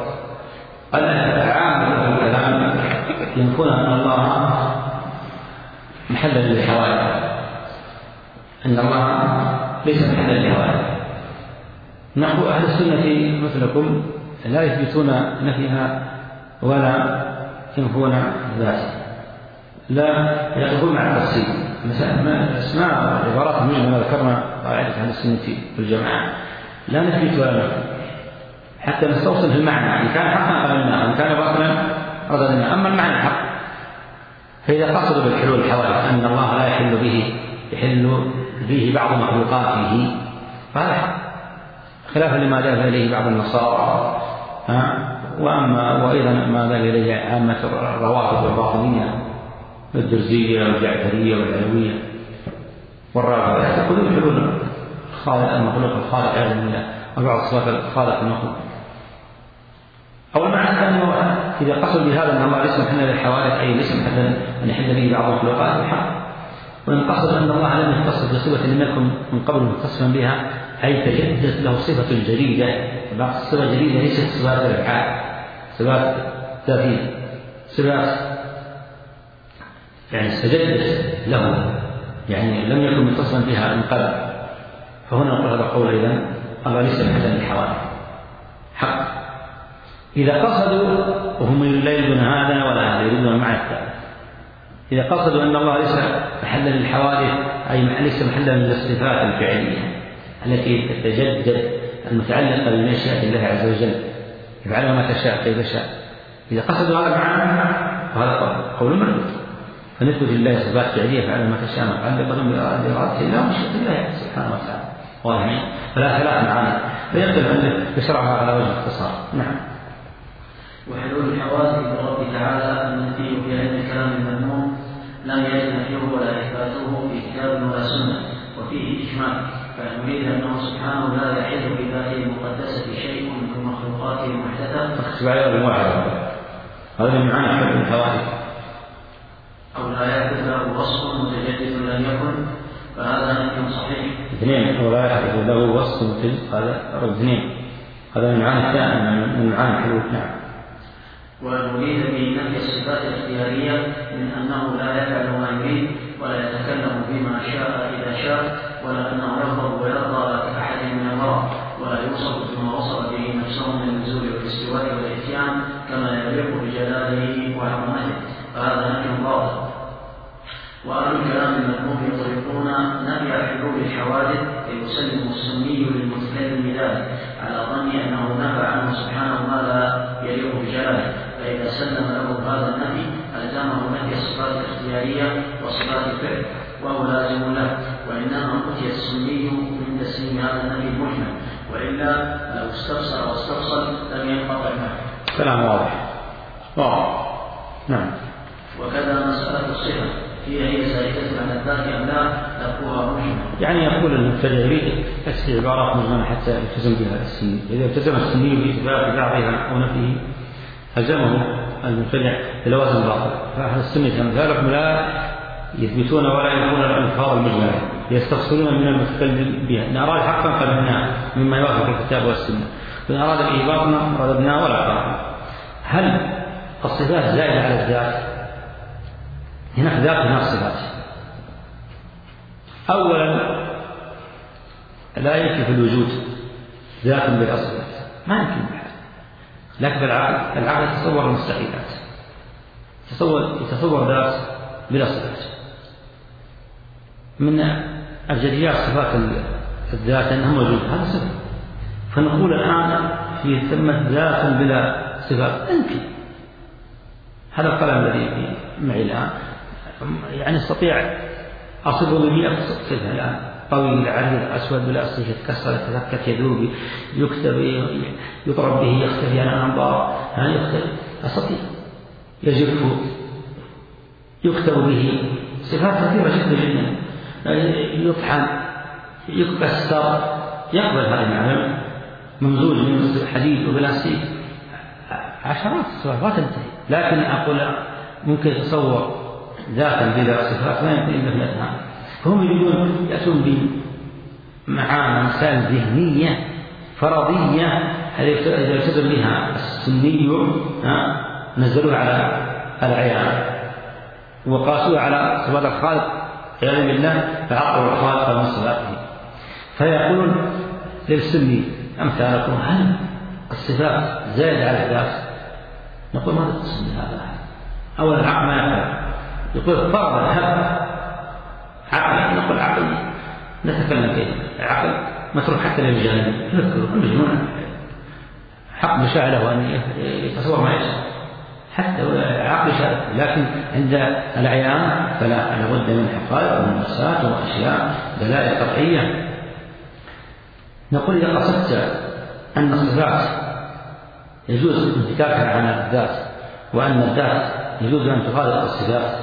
العام الكلام ينفون أن الله محلا للحوادث، أن الله ليس محلا للحوادث. نحو أهل السنة مثلكم لا يثبتون نفيها ولا ينفون ذاته، لا يقولون مع التفصيل. اسماء العبارات المجملة ذكرنا قاعدة أهل السنة والجماعة لا نثبت ولا نفي حتى نستوصل في المعنى، إن كان حقا قبلنا وإن كان باطلا رددنا. أما المعنى الحق فإذا قصدوا بالحلول الحوادث أن الله لا يحل به يحل به بعض مخلوقاته فهذا حق، خلافا لما ذهب إليه بعض النصارى، وأما وأيضا ما ذهب إليه عامة الروافض والباطنية الدرزية والجعفرية والعلوية والرافضة يقولون حلول الخالق المخلوق الخالق عياذا بالله وبعض صفات الخالق المخلوق. أو المعنى الثاني هو إذا قصد بهذا أن الله ليس محلا للحوادث أي ليس محلا أن يحل به بعض المخلوقات الحق، وإن قصد أن الله لم يتصف بصفة لم يكن من قبل متصفا بها أي تجدد له صفة جديدة. الصفة الجديدة ليست صفات الأفعال، صفات ذاتية، صفات يعني استجدت له يعني لم يكن متصلا بها انقلب، فهنا نقول هذا القول إذن الله ليس محلا للحوادث حق. إذا قصدوا وهم لا يريدون هذا ولا هذا، يريدون المعنى الثالث، إذا قصدوا أن الله ليس محلا للحوادث أي ليس محلا للصفات الفعلية التي تتجدد المتعلقة بمشيئة الله عز وجل يفعلها ما تشاء كيف شاء، إذا قصدوا هذا المعنى فهذا قول مردود، فنثبت لله صفات فعلية يفعلها ما تشاء متعلقة بإرادة الله ومشيئة الله سبحانه وتعالى واضح، فلا ثلاث معاني فيقدر أن يشرعها على وجه الاختصار. نعم. وحلول الحوادث برب تعالى النفي في علم الكلام المذموم لم يرد نفيه ولا إثباته في كتاب ولا سنة وفيه إجماع، فنريد أنه سبحانه لا يحل بذاته المقدسة شيء من مخلوقاته المحدثة. اكتب عليه المواعظ هذا من معاني حلول الحوادث. أو لا يحدث له وصف متجدد لم يكن، فهذا نفي صحيح. اثنين أو لا يحدث له وصف متجدد، هذا اثنين، هذا من معاني الثاني من معاني الحلول. نعم. ونريد به نفي الصفات الاختيارية من أنه لا يفعل ما يريد ولا يتكلم بما شاء إذا شاء، ولا أنه يغضب ويرضى كأحد من الورى، ولا يوصف بما وصف به نفسه من النزول والاستواء والإتيان كما يليق بجلاله وعظمته، فهذا نفي باطل. وأهل الكلام المذموم يطلقون نفي حلول الحوادث فيسلم السني للمتكلم بذلك على ظن أنه نفى عنه سبحانه ما لا يليق بجلاله، فإذا سلم له هذا النفي ألزمه نفي الصفات الاختيارية وصفات الفعل وهو لازم له، وإنما أتي السني من تسليم هذا النفي المجمل، وإلا لو استفسر واستفصل لم ينقطع معه. كلام واضح واضح. نعم. وكذا مسألة الصفة هي هي زائدة عن الذات أم لا تقوها مجمل. يعني يقول المبتدع يريد تسهيل عبارات مجملة حتى يلتزم بها السني، إذا التزم السني بإثبات بعضها أو نفيه ألزمه المبتدع بلوازم باطل، فأهل السنة أمثالهم لا يثبتون ولا يكون الألفاظ المجملة، يستفصلون من المتكلم بها، إن أراد حقا قبلناه مما يوافق الكتاب والسنة، وإن أراد إيباطنا رددناه ولا قرأنا. هل الصفات زائدة على الذات؟ هناك ذات هناك صفات. أولا لا يمكن في الوجود ذات بلا صفات، ما يمكن بحال، لكن العقل العقل يتصور المستحيلات، يتصور يتصور ذات بلا صفات. من أبجديات صفات الذات أنها موجودة، هذا صفة، فنقول الآن في ثمة ذات بلا صفات يمكن. هذا القلم الذي معي الآن يعني استطيع أصفه بمئة صفة الآن، طويل عريض أسود بلا صفة، يتكسر يتفكك يذوب يكتب يضرب به يختفي عن الأنظار، يعني يختفي أستطيع يجف يكتب به صفات كثيرة جدا جدا، يطحن يكسر، يقبل هذا المعنى ممزوج من حديد وبلاستيك، عشرات الصفات ما تنتهي. لكن أقول ممكن يتصور ذاتا بلا صفات ما يمكن إلا في الأذهان، فهم يريدون يأتون بمعاني مسائل ذهنية فرضية إذا التزم بها السني نزلوها على العيان وقاسوها على صفات الخالق عياذا بالله، فعقلوا الخالق من صفاته. فيقولون للسني أمثالكم هل الصفات زائدة على الذات؟ نقول ماذا تقصد بهذا؟ أولا العقل ما يفعل، يقول فرض الهب عقل، نقول عقل نتكلم كيف العقل متروك حتى للجانب، المجنون حق مشاعره أن يتصور ما يشاء حتى عقل شاء، لكن عند العيان فلا، لابد من حقائق ومنصات وأشياء دلائل قطعية. نقول إذا قصدت أن الصفات يجوز انفكاكها عن الذات وأن الذات يجوز أن تخالط الصفات،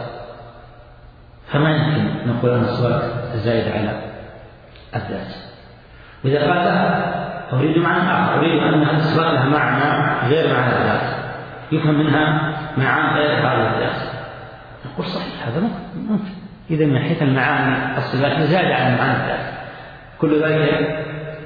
فما يمكن نقول أن الصفات زائدة على الذات. وإذا قال لا أريد معنى آخر، أريد أن الصفات لها معنى غير معنى الذات، يفهم منها معاني غير هذه الذات، نقول صحيح هذا ممكن. إذا من حيث المعاني الصفات زائدة على معاني الذات، كل ذلك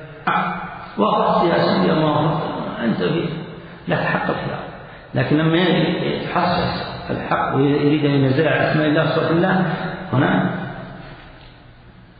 واضح سياسي ما أنت فيه لا تحقق فيها. لكن لما يتحسس الحق ويريد أن ينزع أسماء الله صفات الله، هنا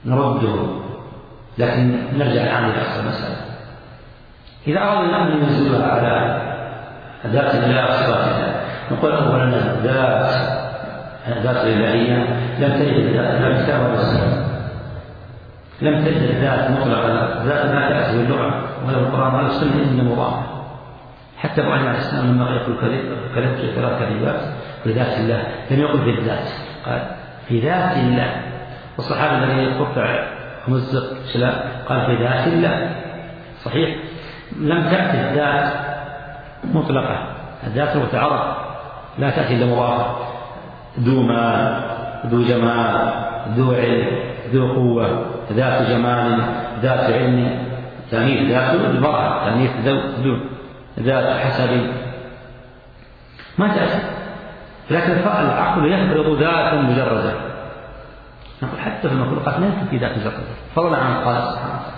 نرده، لكن نرجع الآن إلى أصل المسألة. إذا أردنا أن ننزلها على ذات الله وصفات الله، نقول أولا ذات ذات الإلهية لم تجد لا الكتاب ولا السنة، لم تجد ذات مطلقة، ذات ما تأتي باللغة ولا بالقرآن ولا السنة إلا مضاعفة. حتى أبو علي عليه السلام لما يقول كذبت ثلاث كذبات بذات الله لم يقل بالذات، قال في ذات الله. والصحابي الذي يقطع مزق شلاء قال في ذات الله. صحيح لم تأتي الذات مطلقة، الذات متعرض لا تأتي إلا مضاعفة، ذو مال ذو جمال ذو علم ذو قوة، ذات جمال ذات علم، تأنيث ذات المرأة، تأنيث ذو، ذات حسب، ما تأتي. لكن العقل يفرض ذاتا مجردة، نقول حتى في المخلوقات لا يمكن في ذات مجردة فضلا عن قال سبحانه وتعالى.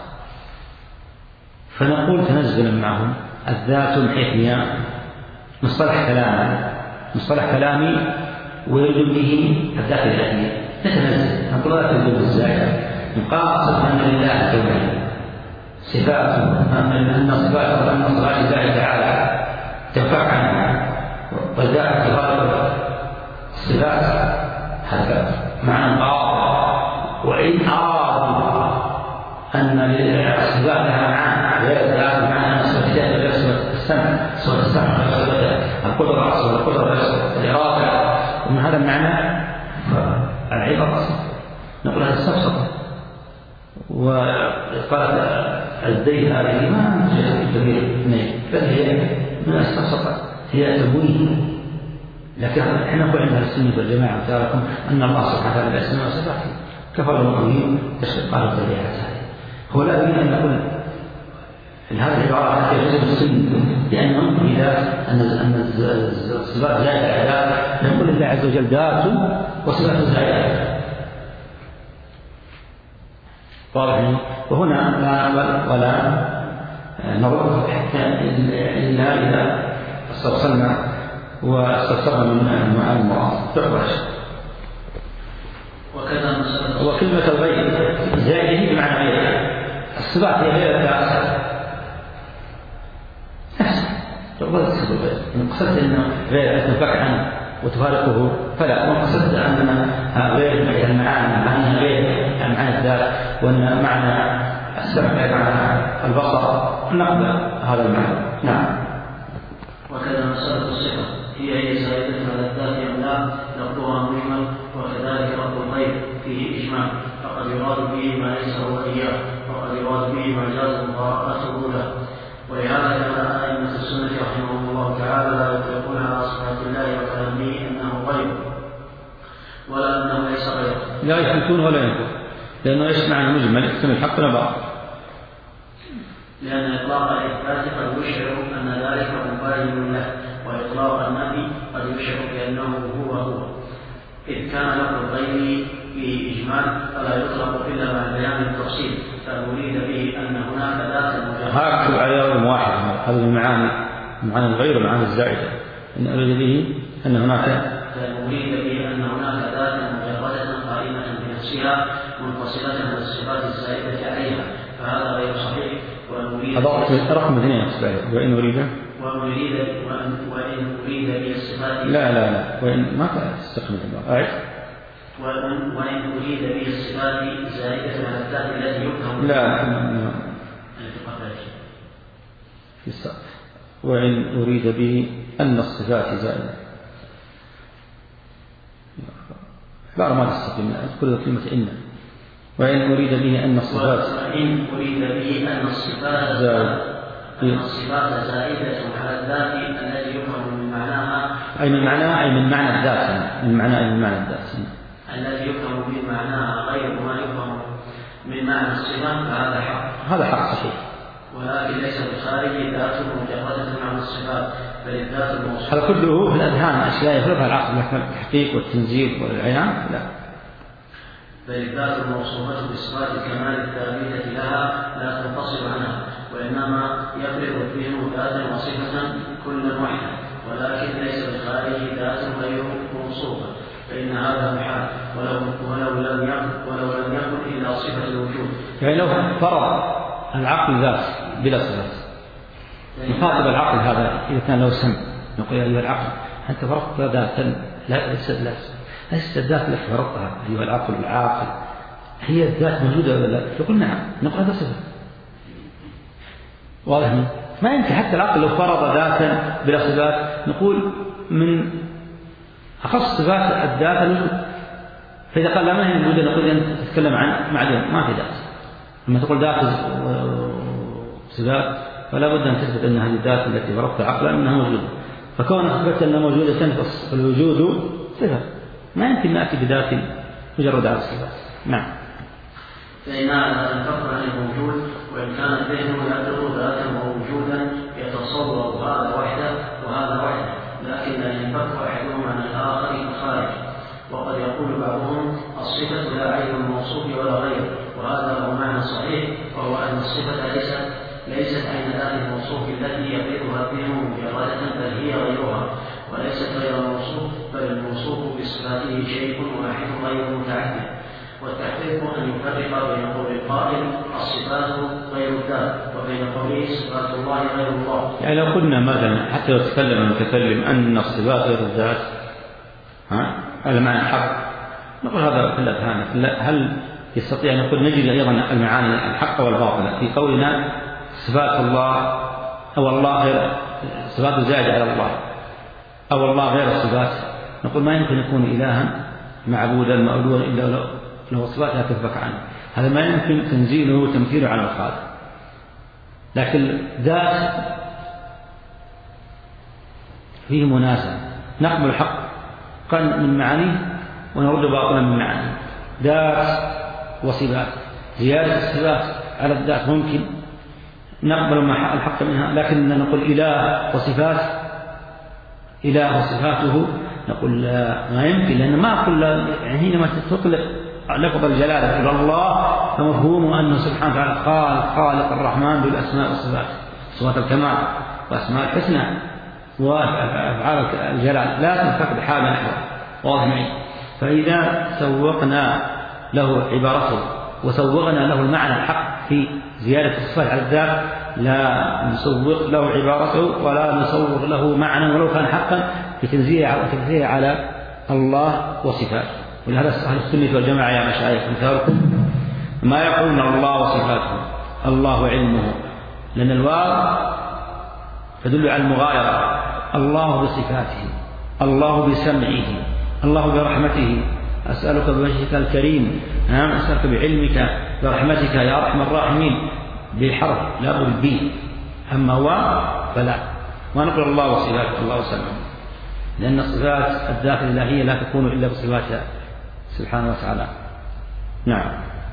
فنقول تنزلا معهم الذات من حيث مصطلح كلامي مصطلح كلامي ويرد به الذات الإلهية تتنزل، نقول لا تنزل الزائدة، نقاصد أن لله كونه صفات، أن صفات أن صفات الله تعالى تنفك عنها، وذات غالب الصفات هذا معنى قاطع. وإن أرادوا أن الصفات لها معنى غير ذات، معنى أن صفات غير صفة السمع، صفة السمع غير صفة القدرة، صفة القدرة غير صفة الإرادة، ومن هذا المعنى فالعبرة نقول هذا السفسطة. وقالت الزيت هذه ما كبير اثنين، بل هي من السفسطة، هي تمويه. لكن احنا نقول عندنا السنة والجماعة وتاركم أن الله سبحانه وتعالى بأسماء وصفاته كفر المؤمنين تشريق قال الطبيعة. هو لا يمكن أن نقول في هذه العبارة التي يجب السنة، لأنه إذا أن الصفات زائدة على نقول الله عز وجل ذات وصفات زائدة، واضح. وهنا لا ولا نرد حتى إلا إذا استفصلنا واستفسرنا من معاني المراد تعبر. وكلمة الغير زائده بمعنى غير، الصفات هي غير التعصب تقبل تصف الغير. إن قصدت أنه غير تنفك عنه وتفارقه فلا، وإن قصدت أننا غير مثل المعاني، معنى غير معنى الذات، وأن معنى السمع غير معنى البصر، نقبل هذا المعنى. نعم. وكذا مسألة الصفة هي هي زائدة على الذات أم لا لفظها مجمل، وكذلك لفظ الغير فيه إجمال، فقد يراد به ما ليس هو إياه، وقد يراد به ما جاز مقارنته له. ولهذا كان أئمة السنة رحمهم الله تعالى لا يطلقون على صفات الله وكلامه أنه غير ولا أنه ليس غير، لا يثبتون ولا ينكرون، لأنه ايش معنى مجمل؟ يحتمل الحق ولا باطل، لأن إطلاق الإثبات قد يشعر أن ذلك مبين له، وإطلاق النفي قد يشعر بأنه هو هو. إذ كان لفظ الغير فيه إجمال فلا يطلق إلا مع بيان التفصيل، فأريد به أن هناك ذات مجرد. هكذا على يوم واحد هذه المعاني، معاني الغير ومعاني الزائدة، إن أريد به أن هناك فأريد به أن هناك ذات مجردة قائمة بنفسها منفصلة عن الصفات الزائدة عليها، فهذا غير صحيح. هذا رقم اثنين وإن أريد وإن أريد وإن أريد به الصفات لا لا لا وإن ما تستخدم الله أعرف وإن وإن أريد به الصفات زائدة على الذات التي يفهم لا وإن أريد به أن الصفات زائدة لا ما تستخدم أذكر كلمة إن. وإن أريد به أن الصفات وإن أريد به أن الصفات زائدة أن الصفات زائدة على الذات التي يفهم من معناها، أي من معناها أي من معنى الذات، من معنى أي من معنى الذات التي يفهم من معناها غير ما يفهم من معنى الصفة، فهذا حق. هذا حق صحيح، ولكن ليس بخارج ذات مجردة عن الصفات، بل الذات الموصوفة. هذا كله في الأذهان أشياء يفرضها العقل، لكن التحقيق والتنزيل والعيان لا. بل الذات الموصوفة بصفات الكمال الثابتة لها لا تنفصل عنها، وإنما يفرض الذهن ذاتا وصفة كل وحدة، ولكن ليس بخارج ذات غير موصوفة، فإن هذا محال ولو ولو لم يكن ولو لم يكن إلا إلى صفة الوجود. يعني لو فرض العقل ذات بلا صفات، نخاطب العقل هذا إذا كان له سمع، نقول أيها العقل أنت فرضت ذاتا لا ليست الذات التي فرضتها أيها العقل العاقل، هي الذات موجودة ولا لا؟ يقول نعم، نقول هذا صفة. واضح؟ ما يمكن حتى العقل لو فرض ذاتا بلا صفات نقول من أخص صفات الذات الوجود، فإذا قال لا ما هي موجودة نقول أنت تتكلم عن معدوم ما في ذات. لما تقول ذات صفات فلا بد أن تثبت أن هذه الذات التي فرضتها عقلا أنها موجودة، فكون أثبت أنها موجودة تنفص الوجود صفة، ما يمكن نأتي بذات مجرد على الصفات. نعم. فإنها تنفصل عن الموجود، وإن كان الذهن يبلغ ذاتا ووجودا يتصور هذا وحده وهذا وحده، لكن لا ينفك أحدهما عن الآخر خارج. وقد يقول بعضهم الصفة لا عين الموصوف ولا غيره، وهذا هو معنى صحيح، وهو أن الصفة ليست ليست عين ذات الموصوف التي يقيدها الذهن مجردة، بل هي غيرها، وليست غير الموصوف، بل الموصوف بصفاته شيء واحد غير متعدد. والتحقيق أن يفرق بين قول القائل الصفات غير الذات وبين قوله صفات الله غير الله. يعني لو قلنا مثلا حتى لو تكلم المتكلم أن الصفات غير الذات، ها هذا معنى الحق، نقول هذا في الأذهان. هل يستطيع أن يقول نجد أيضا المعاني الحق والباطلة في قولنا صفات الله أو الله غير صفات زائدة على الله أو الله غير الصفات؟ نقول ما يمكن يكون إلها معبودا مألوها إلا له صفات لا تنفك عنه، هذا ما يمكن تنزيله وتمثيله على الخالق. لكن ذات فيه منازع، نقبل الحق قال من معانيه ونرد باطلا من معانيه. ذات وصفات، زيادة الصفات على الذات ممكن نقبل الحق منها، لكن نقول إله وصفات إله وصفاته نقول ما يمكن، لأن ما أقول يعني حينما تطلق لفظ الجلالة إلى الله فمفهومه أنه سبحانه وتعالى خالق خالق الرحمن بالأسماء والصفات، صفات الكمال وأسماء الحسنى وأفعال الجلال لا تنفك بحال نحو. واضح معي؟ فإذا سوقنا له عبارته وسوغنا له المعنى الحق في زيادة الصفات على الذات لا نسوق له عبارته ولا نصور له معنى ولو كان حقا في تنزيه على الله وصفاته. ولهذا أهل السنة والجماعة يا مشايخ مثالكم ما يقولون الله وصفاته الله علمه، لأن الواو تدل على المغايرة، الله بصفاته الله بسمعه الله برحمته، أسألك بوجهك الكريم، نعم أسألك بعلمك برحمتك يا أرحم الراحمين، بالحرف لا بالبي. أما هو فلا، ما نقول الله وصفاته الله وسلم، لأن الصفات الذات الإلهية لا تكون إلا بصفاتها سبحانه وتعالى. نعم.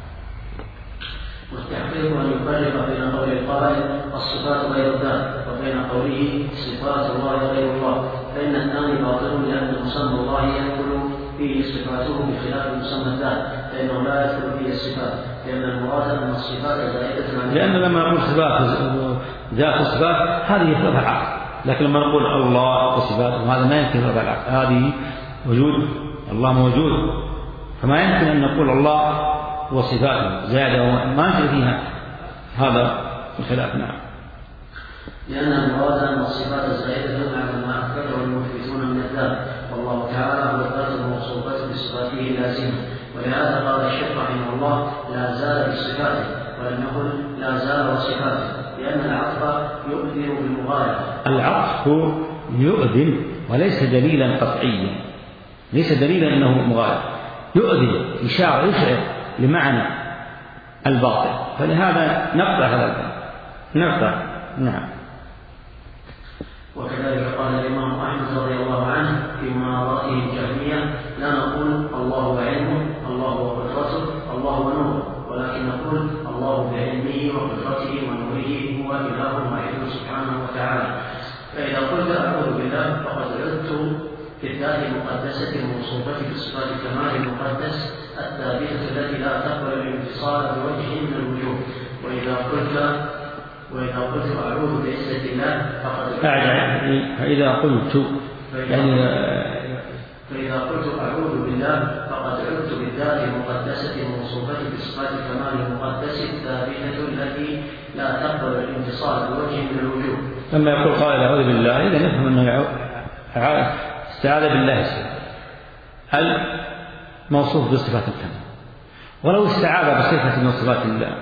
والتحقيق أن يفرق بين قول القائل الصفات غير الذات وبين قوله صفات الله غير الله، فإن الثاني باطل لأن مسمى الله يدخل فيه صفاته بخلاف مسمى الذات، فإنه لا يدخل فيه الصفات، لأن المراد أن الصفات زائدة عن لأن لما نقول صفات ذات الصفات هذه يفرضها العقل، لكن لما نقول الله وصفاته هذا ما يمكن يفرضها العقل، هذه وجود الله موجود، فما يمكن أن نقول الله وصفاته زائدة وما نجد فيها هذا الخلاف. نعم. لأن المراد أن الصفات الزائدة على ما أثبته المثبتون من الذات، والله تعالى هو الذات الموصوفة بصفاته اللازمة، ولهذا قال الشيخ رحمه الله لا زال بصفاته ولم يقل لا زال وصفاته، لأن العطف يؤذن بالمغايرة. العطف يؤذن وليس دليلا قطعيا، ليس دليلا أنه مغاير، يؤذن إشارة يشعر لمعنى الباطل، فلهذا نقطع هذا الباب نقطع. نعم. وكذلك قال الإمام أحمد رضي الله عنه في مناظرته الجهمية لا نقول الله وعلمه الله وقدرته الله ونوره، ولكن نقول الله بعلمه وقدرته ونوره هو إله واحد سبحانه وتعالى. فإذا قلت أعوذ بالله فقد عدت في الذات المقدسة الموصوفة بصفات الكمال المقدس الثابتة التي لا تقبل الانفصال بوجه من الوجوه. وإذا قلت وإذا قلت أعوذ بعزة الله فقد فإذا قلت يعني فإذا قلت أعوذ بالله فقد عدت بالذات الذات المقدسة الموصوفة بصفات الكمال المقدس الثابتة التي لا تقبل الانتصال بوجه من الوجوه. لما يقول قائل أعوذ بالله إذا نفهم أنه استعاذ بالله الموصوف بصفات الكمال. ولو استعاذ بصفة من صفات الله،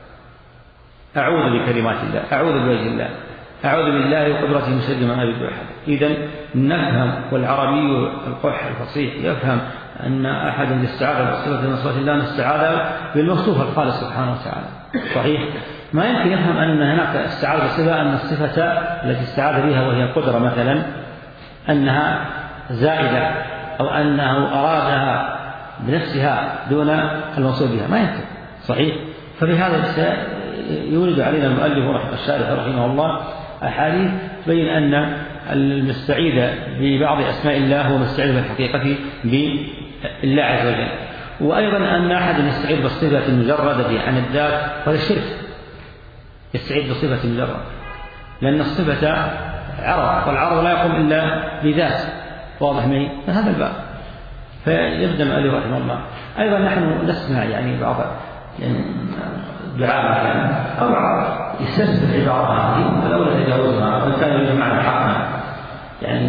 أعوذ بكلمات الله، أعوذ بوجه الله، أعوذ بالله وقدرته من شر ما أجد أحد. إذن نفهم، والعربي القح الفصيح يفهم أن أحد الاستعاذة بصفة من صفات الله استعاذ بالموصوف الخالص سبحانه وتعالى. صحيح؟ ما يمكن يفهم أن هناك استعاذة بصفة أن الصفة التي استعاذ بها وهي القدرة مثلا أنها زائدة أو أنه أرادها بنفسها دون الوصول بها، ما يمكن. صحيح؟ فبهذا يورد علينا المؤلف رحمه الشارح رحمه الله أحاديث تبين أن المستعيذ ببعض أسماء الله هو مستعيذ بالحقيقة بالله عز وجل. وأيضا أن أحد يستعيذ بالصفة المجردة عن الذات وهذا الشرك، يستعيذ بصفة مجردة، لأن الصفة عرض، والعرض لا يقوم إلا بذات. واضح معي؟ هذا الباب. فيبدأ المؤلف رحمه الله. أيضا نحن نسمع يعني بعض يعني دعاء مثلا أو يستسلم العبارة هذه فلولا تجاوزها وإن كان يريد معنى حقا، يعني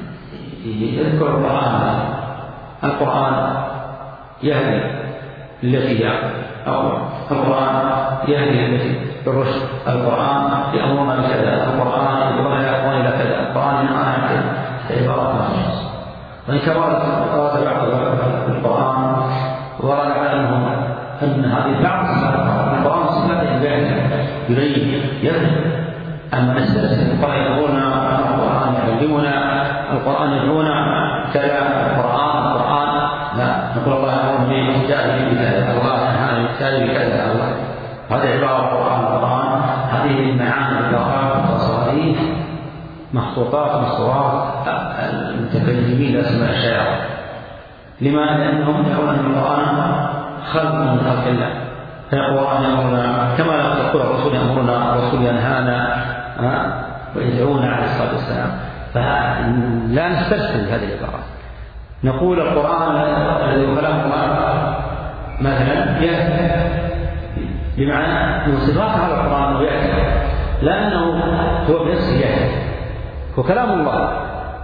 يذكر القرآن القرآن يهدي التي هي أو القرآن يهدي التي بالرشد، القرآن يأمرنا بكذا، القرآن يدعونا يا إخواني إلى كذا، القرآن ينهانا عن كذا، عبارات نصوص. وإن كان ورد بعض القرآن ورد عنهم أن هذه بعض القرآن صفات يبين يبين. أما نستلزم القرآن يقولنا القرآن يعلمنا، القرآن يدعونا كلام القرآن القرآن لا نقول الله يأمرني بالجهل بكذا، الله ينهاني بالجهل بكذا، الله هذه عبارة القرآن القرآن. هذه المعاني العبارات والتصاريف مخطوطات مصورات المتكلمين أسماء الشاعر. لماذا؟ لأنهم يقولون أن القرآن خلق من خلق الله، فالقرآن يأمرنا كما يقول الرسول يأمرنا، الرسول ينهانا ويدعونا عليه الصلاة والسلام. فلا نسترسل هذه العبارات، نقول القرآن الذي هو كلام الله مثلا يأتي بمعنى من صفات هذا القرآن أنه يأتي، لأنه هو بنفسه يأتي، هو كلام الله.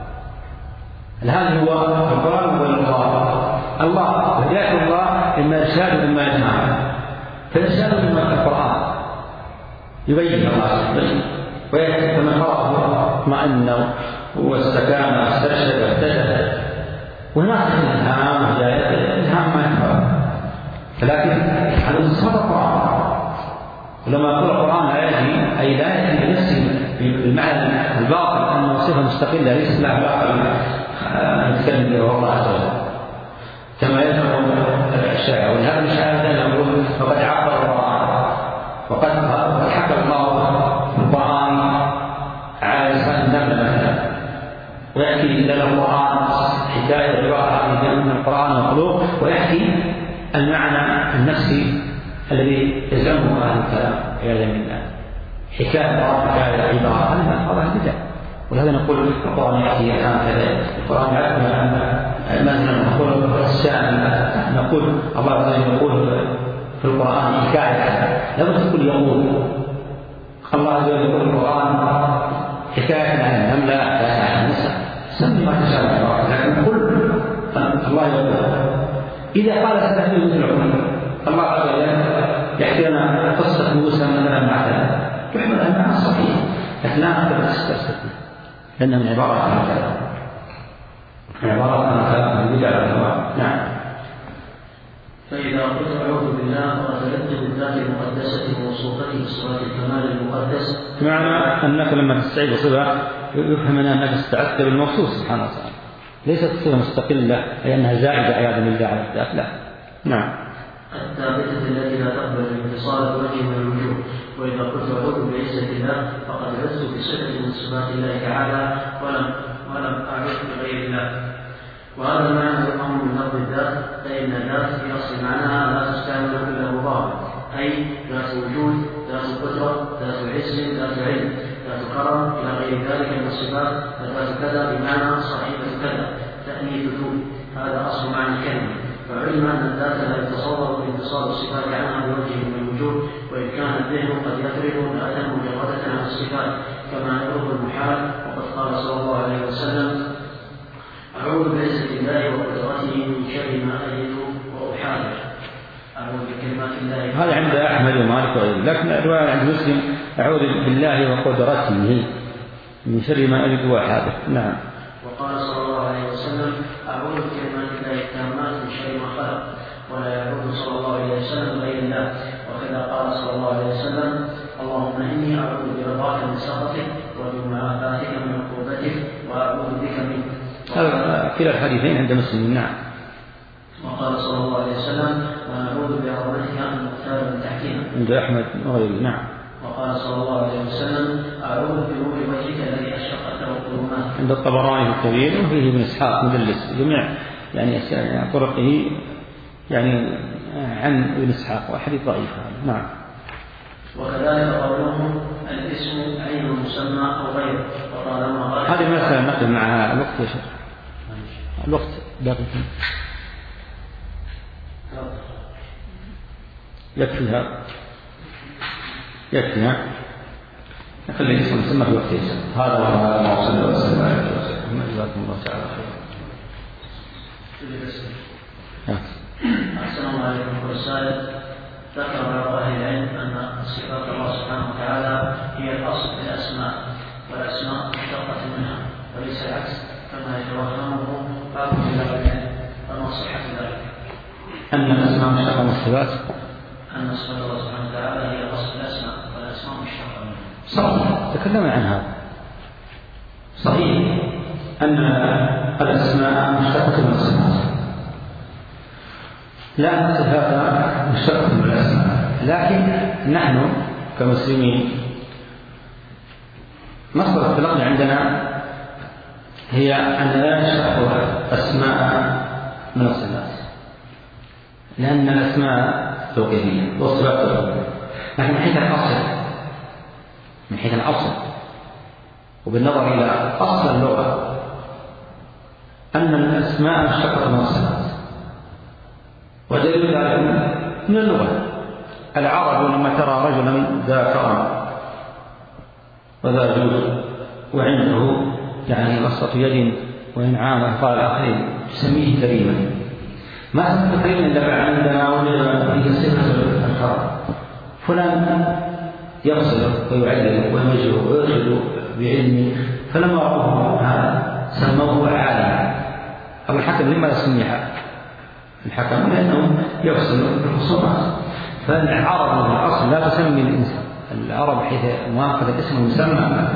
هذا هو القرآن والله الله وهداية الله إما إرشاد وإما إلهام. فالإرشاد إما القرآن يبين الله يبين ويأتي كما قرأه اطمأن واستكان واسترشد واهتدى. وهناك الإلهام وهداية الإلهام ما ينفع، فلكن هذا صفات القرآن. ولما يقول القرآن لا يأتي أي لا يأتي بنفسه بالمعنى الباطل أنه صفة مستقلة ليس لها علاقة نتكلم به الله عز وجل كما يزعم الشاعر. ولهذا الشاعر يقول فقد عبر القرآن وقد حكى الله في القرآن على لسان النمل مثلا، ويأتي لنا القرآن حكاية عبارة من القرآن مخلوق، ويأتي المعنى النفسي الذي يزعمه أهل الكلام عياذا بالله، حكاية القرآن حكاية عبارة هذا بدع. ولهذا نقول القرآن يأتي هكذا، القرآن يأتي مثلا نقول السائل، نقول الله عز وجل يقول في القرآن حكاية، لا تقول يقول الله عز وجل يقول القرآن حكاية عن النملة حكاية عن موسى، سمي ما تشاء، لكن قل الله يقول. إذا قال سلفي مثل العلماء الله عز وجل يحكي لنا قصة موسى مثلا مثلا تحمل المعنى الصحيح، لكن لا نقدر نستفسر لأنها من عبارة عن الكلام، من عبارة عن الكلام من بدع الأنواع. نعم. فإذا قلت أعوذ بالله وأتلذذ بالذات المقدسة وصفته بصفات الكمال المقدس، بمعنى أنك لما تستعيذ بصفة يفهم أنك استعذت بالموصوف سبحانه وتعالى، ليست صفة مستقلة أي أنها زائدة عياذا بالله على الذات، لا. نعم. الثابتة التي لا تقبل الانفصال بوجه من الوجوه. وإذا قلت أعوذ بعزة الله فقد عزت بصفة من صفات الله تعالى ولم ولم أعوذ بغير الله. وهذا المعنى يفهم من لفظ الذات، فإن الذات في أصل معناها لا تستعمل إلا مضارع، أي ذات وجود، ذات قدرة، ذات عز، ذات علم، ذات كرم، إلى غير ذلك من الصفات. فذات كذا بمعنى صاحبة كذا، تأنيث ذو، هذا أصل معنى الكلمة. فعلم أن الذات لا يتصور انفصال الصفات عنها بوجه من الوجوه، وإن كان الذهن قد يفرض ذاتا مجردة عن الصفات كما يقول المحال. وقد قال صلى الله عليه وسلم: أعوذ بعزة الله وقدرته من شر ما أجد وأحاذر. أعوذ بكلمات الله. هذا عند أحمد ومالك وغيره، لكن الرواية عند مسلم: أعوذ بالله وقدرته من شر ما أجد وأحاذر. نعم. وقال صلى الله عليه وسلم: أعوذ بكلمات الله التامات من شر ما خلق. ولا يعوذ صلى الله عليه وسلم غير الله. وكذا قال صلى الله عليه وسلم: اللهم إني أعوذ برضاك من سخطك وبمعافاتك من عقوبتك وأعوذ بك منك. هذا كلا الحديثين عند مسلم. نعم. وقال صلى الله عليه وسلم: ونعوذ بعظمتك أن نغتال من تحتنا. عند أحمد وغيره. نعم. وقال صلى الله عليه وسلم: أعوذ بنور وجهك الذي أشرقت له الظلمات. عند الطبراني الكبير وفيه ابن إسحاق مدلس جميع يعني طرقه يعني عن ابن إسحاق، وحديث ضعيف. نعم. وكذلك قولهم الاسم عين المسمى أو غيره. وطالما قال هذه مسألة نقل معها الوقت يا شيخ. الوقت باقي يكفي هذا يكفي. ها نخلي الاسم مسمى في وقت يسمى. هذا والله ما وصل له وسلم على محمد جزاكم الله تعالى خيرا. السلام عليكم. والسائل: ذكر بعض أهل العلم أن صفات الله سبحانه وتعالى هي الأصل في الأسماء، والأسماء مشتقة منها وليس العكس كما يتوهمه بعض أهل العلم. فما صحة ذلك؟ أن الأسماء مشتقة من الصفات، أن صفات الله سبحانه وتعالى هي الأصل في الأسماء والأسماء مشتقة منها. صحيح، تكلمنا عن هذا. صحيح أن الأسماء مشتقة من الصفات، لا الصفات مشتقة من الأسماء، لكن نحن كمسلمين مصدر اختلافنا عندنا هي أن لا نشتق أسماء من الصفات، لأن الأسماء توقيفية والصفات توقيفية. لكن من حيث الأصل من حيث الأصل وبالنظر إلى أصل اللغة أن الأسماء مشتقة من الصفات، ودليل ذلك من اللغة. العرب لما ترى رجلا ذا كرم وذا جود وعنده يعني بسطة يد وإنعامه قال آخرين تسميه كريما، ما سمي كريما إلا عندما ولد فيه صفة الكرم. فلان يقصد ويعلم ويمجه ويرشد بعلمه، فلما رأوه هذا سموه عالما. أو الحكم لما يسميها الحكم لأنه يفصل بالخصومات. فالعرب من الأصل لا تسمي الإنسان، العرب حيث مؤاخذة الاسم المسمى.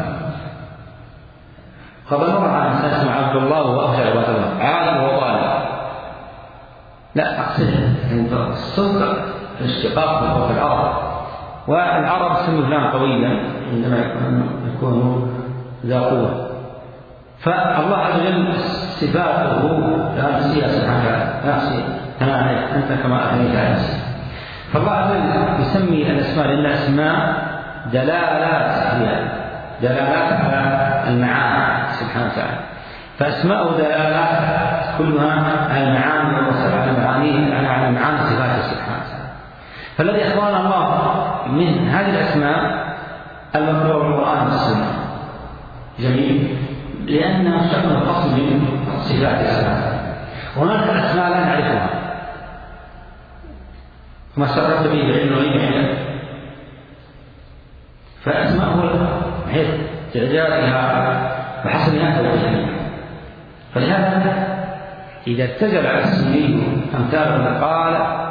قبل مرة على إنسان اسمه عبد الله وأخشى عباد الله عالم وطالب، لا أقصد عند الصدق الاشتقاق من فوق العرب. والعرب سموا فلان قويا عندما يكون ذا قوة. فالله عز وجل صفاته لا نفسيها سبحانه نفسي ثناء أنت كما أثنيت على نفسي. فالله عز وجل يسمي الأسماء لأن أسماء دلالات دلالات على المعاني سبحانه وتعالى. فأسماء دلالات كلها على المعاني على معانيه على معاني صفاته سبحانه وتعالى. فالذي أخبرنا الله من هذه الأسماء المذكورة في القرآن والسنة جميل، لأنها مشتقة من الأصل من صفات الأسماء. وهناك أسماء لا نعرفها وما استقرت به العلم والعلم، فأسماءه بحيث إعجازها وحسنها توجيهها. فلهذا إذا اتجل على السني أمثال قال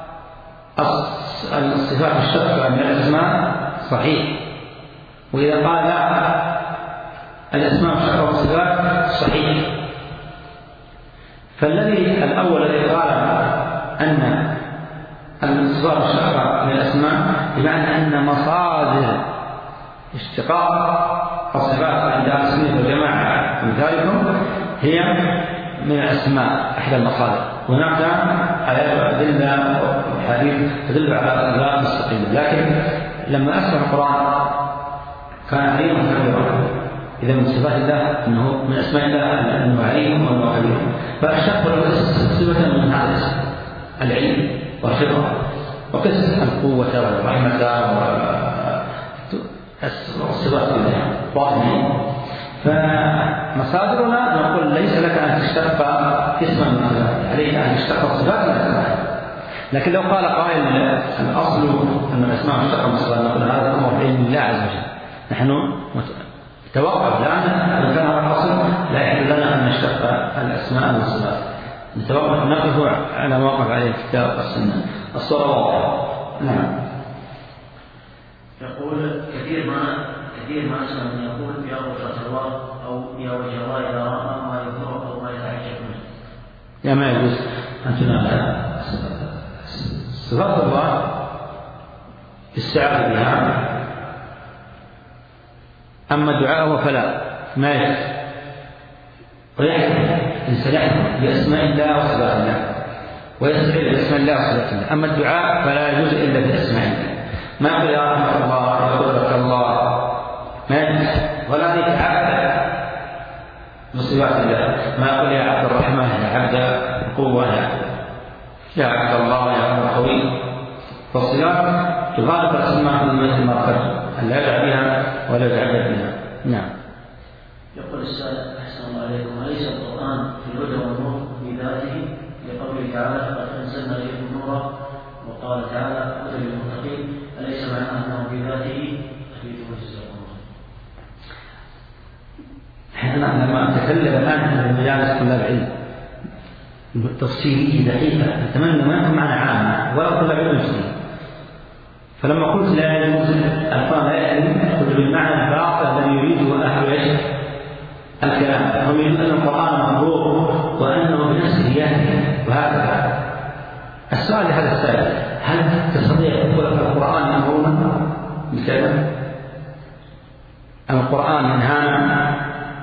الصفات الشرطة من الأسماء صحيح، وإذا قال لا الأسماء الشرطة والصفات صحيح. فالذي الأول الذي قال أن الصفات الشرطة من الأسماء بمعنى أن مصادر اشتقاق الصفات عند أهل السنة والجماعة أمثالكم هي من الأسماء أحد المصادر. هناك آيات أدلة وحديث تدل على لا مستقيم، لكن لما أسمع القرآن كان عليم كبيرا. إذا من صفات الله أنه من أسماء الله أنه عليم وأنه كبير، فأشتق له صفة من هذا الاسم العلم والخبرة، وقس القوة والرحمة والصفات الظاهرة. فمصادرنا نقول ليس لك أن تشتق اسما من الصفات، عليك أن تشتق الصفات من الصفات. لكن لو قال قائل الأصل أن الأسماء مشتقة من الصفات، نقول هذا أمر بعلم الله عز وجل، نحن نتوقف، لأن إن كان هذا الأصل لا يحل لنا أن نشتق الأسماء من الصفات، نتوقف نقف على ما وقف عليه الكتاب والسنة. الصورة واضحة. نعم. يقول كثير ما كثير ما أسمع من يقول يا وجه الله أو يا وجه الله إذا رأى ما يذكره أو ما يتعجب منه. يا ما يجوز أن تنال صفات الله استعاذ بها، أما الدعاء فلا ما يجوز، ويحكم الإنسان يحكم بأسماء الله وصفات الله ويستعيذ بأسماء الله وصفات الله. أما الدعاء فلا يجوز إلا بأسماء الله، ما يقول يا رحمة الله يا قدرك الله، ما يجوز، ولا يتعبد بصفات الله، ما يقول يا عبد الرحمة يا عبد القوة يا عبد الله يا عبد القوي. فالصفات تغالب الأسماء من مثل ما ذكرت، أن لا يدعى بها ولا يتعبد بها. نعم. يقول السائل أحسن الله عليكم، أليس القرآن في الهدى والنور بذاته لقوله تعالى قد أنزلنا إليكم نورا، وقال تعالى هدى للمتقين، أليس معناه أنه بذاته؟ أفيدوا جزاكم الله. احنا لما نتكلم الآن في مجالس طلاب العلم تفصيلية دقيقة نتمنى ما يكون معنا عامة ولا طلاب علم مسلم، فلما قلت لا يجوز القرآن لا يأتي بالمعنى الباطل الذي يريده أهل العلم الكلام، هم يريدون أن القرآن مخلوق وأنه بنفسه يأتي. وهذا السؤال لهذا السائل، هل تستطيع تقول القرآن أمرنا بكذا؟ أم القرآن ينهانا؟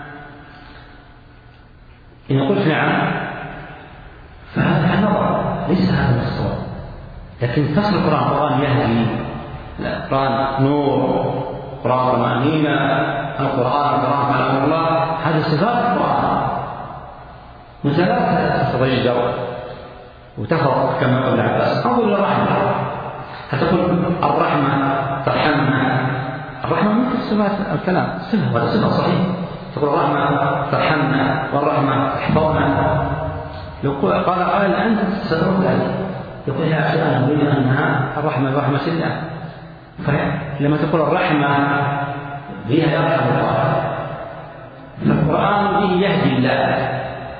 إن قلت نعم فهذا نظر ليس هذا الصواب، لكن تصل القرآن قرآن يهدي، لا القرآن نور، قرآن طمأنينة، القرآن قرآن كلام الله، هذه صفات القرآن. مثل لا تتضجر وتفرق كما قال العباس، انظر الى الرحمه، هتقول الرحمه ترحمنا، الرحمه من صفات الكلام، صفه ولا صفه صحيح، تقول الرحمه ترحمنا والرحمه تحفظنا. لو قال قال انت سترد عليه، يقول يا اخي انا اريد انها الرحمه برحمه الله، فلما تقول الرحمه بها يرحم الله، فالقران به يهدي الله.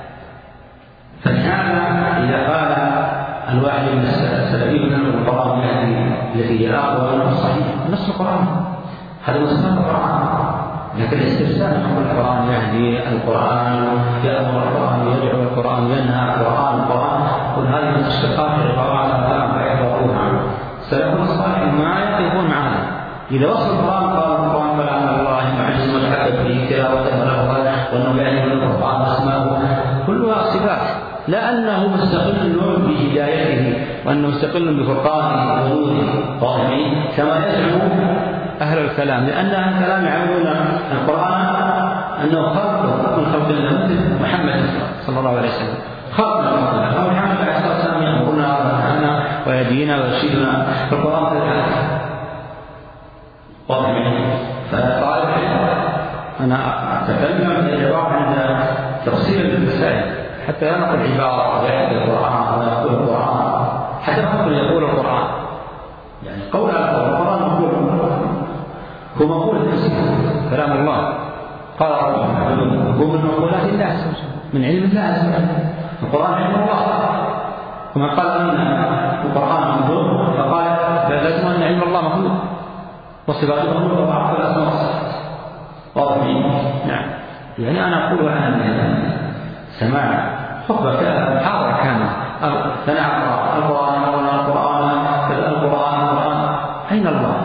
فلهذا إذا قال الواحد من السلفيين أن القرآن يهدي التي هي أقوى وأنه الصحيح نص القرآن، هذا نص القرآن. لكن الاسترسال نقول القرآن يهدي، القرآن يأمر، القرآن يدعو، القرآن ينهى، القرآن القرآن كل هذه من اشتقاق القرآن الكلام فيحفظونها. سلفنا الصالح ما يقفون معنا، إذا وصل القرآن قال القرآن كلام الله معجز متحدث به تلاوته ولفظا، وأنه يعلم من القرآن أسماءه، كلها صفات، لا أنه مستقل بهدايته وأنه مستقل بفرقانه ونوره قائمين كما يزعم أهل الكلام، لأن أهل الكلام يعلمون القرآن أنه خلق من خلق الله، مثل محمد صلى الله عليه وسلم خلق من خلق الله، فمحمد عليه الصلاة والسلام يأمرنا وينهانا ويهدينا ويرشدنا في القرآن في الحديث قائمين. فطالب أنا أتكلم الجواب عند تفصيل المسائل حتى لا نقول عبارة يحكي القرآن ولا يقول القرآن، حتى نقول يقول القرآن، يعني قول القرآن مقول هو مقول كلام الله، قال هو من مقولات الله من علم الله عز وجل، القرآن علم الله، ومن قال أن القرآن مخلوق فقال لازم أن علم الله مخلوق وصفاته مخلوقة وبعض الأسماء والصفات واضح. نعم، يعني أنا أقول عن سماع خطبة محاضرة كاملة ثناء القرآن القرآن القرآن القرآن، أين الله؟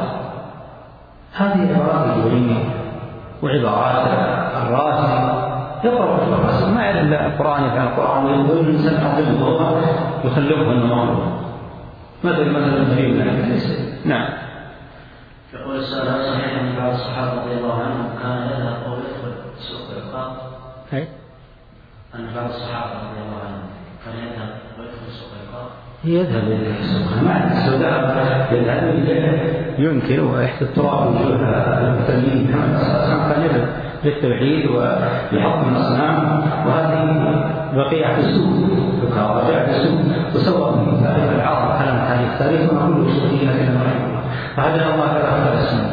هذه عبارات الجبرية وعبارات الراسي، يقرأ الراسي ما يعرف القرآن يفعل القرآن ويقول الإنسان حفظه يخلقه أنه مخلوق، مثل مثل الجبريل ليس. نعم. يقول السؤال هل صحيح أن بعض الصحابة رضي الله عنهم كان يذهب أو يدخل سوق الرقاق؟ أي؟ أن بعض الصحابة رضي الله عنهم كان يذهب ويدخل سوق الرقاق؟ يذهب إلى السوداء ما السوداء يذهب ينكر ويحدث تراب وجوه المسلمين كما كان يذهب للتوحيد ولحكم الأصنام، وهذه بقية السوء بقية السوء وسوى من تاريخ العرب كلام تاريخ تاريخ وكل شيء لكن فهذا الله تعالى السنة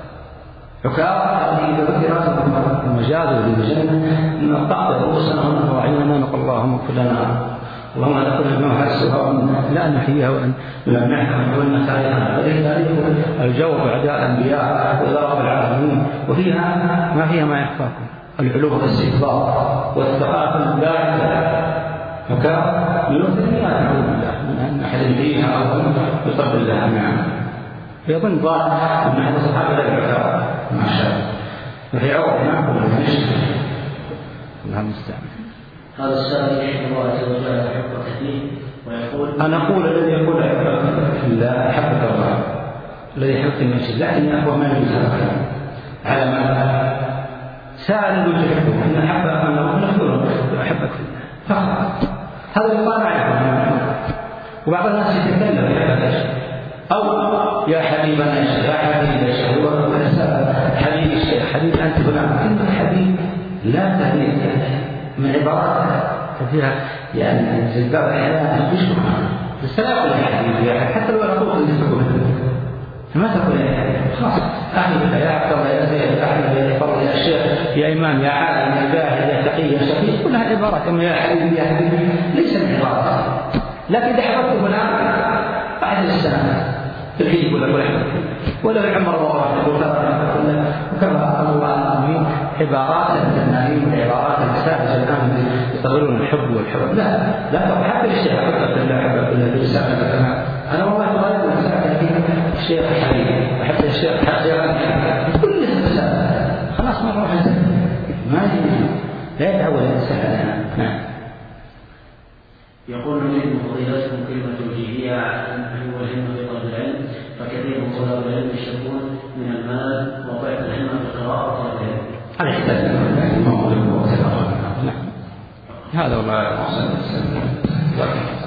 عكاظ إذا ذكر المجاز والجنة أن تقطع رؤوسنا وعيننا نقول اللهم اغفر لنا اللهم نقول انه حسها لا نحييها وان لا نحكم وان تاريخنا تاريخ الجو باعداء الانبياء وضرب العالمين، وفيها ما فيها ما يخفاكم العلو والاستكبار والثقافه الباهته فكان للوثنيات نعوذ بالله من ان احد فيها او يطبل لها نعم يظن ظاهر ان احد الصحابه لا يعتبر ما شاء الله وهي عوض نعم الله المستعان. هذا السائل يحب الله عز وجل يحبك فيه ويقول أنا أقول الذي يقول أحبك لا أحبك الله الذي يحبك من شيء لكن أقوى ما يجوز على ما سائل يقول تحبه إن أحبك أنا أقول أحبك فيه فقط هذا يقال عليه. وبعض الناس يتكلم في هذا الشيء أو يا حبيبنا الشيخ يا حبيب الشيخ حبيب الشيخ حبيب أنت فلان حبيب لا تهنيك من عبارات فيها يعني زلزال الحياة يشبه السلام يا حبيبي يا حتى لو أقول اللي تقول ما تقول يا حبيبي خلاص أحمد يا عبد الله يا زيد أحمد يا فرد يا شيخ يا إمام يا عالم يا باهر يا تقي يا شقي كلها عبارات أما يا حبيبي يا حبيبي ليس من عبارات، لكن إذا حببته الآن بعد السنة تحيي ولا ولا ولا العمر وكرر وكرر الله العظيم عبارات الجنانين وعبارات السائل الآن يطورون الحب والحب لا لا حتى الشيخ حتى لا حب إلا بالسائل كما أنا والله غالبا سألت الشيخ حبيبي وحتى الشيخ حبيبي كل السائل خلاص ما نروح ما يجي لا يتعود الإنسان على نعم. يقول من فضيلتكم كلمة توجيهية عن والهمة في طلب العلم، فكثير من طلاب العلم يشركون من المال وضعف الهمة في القراءة وطلب العلم. هذا يحتاج إلى هذا والله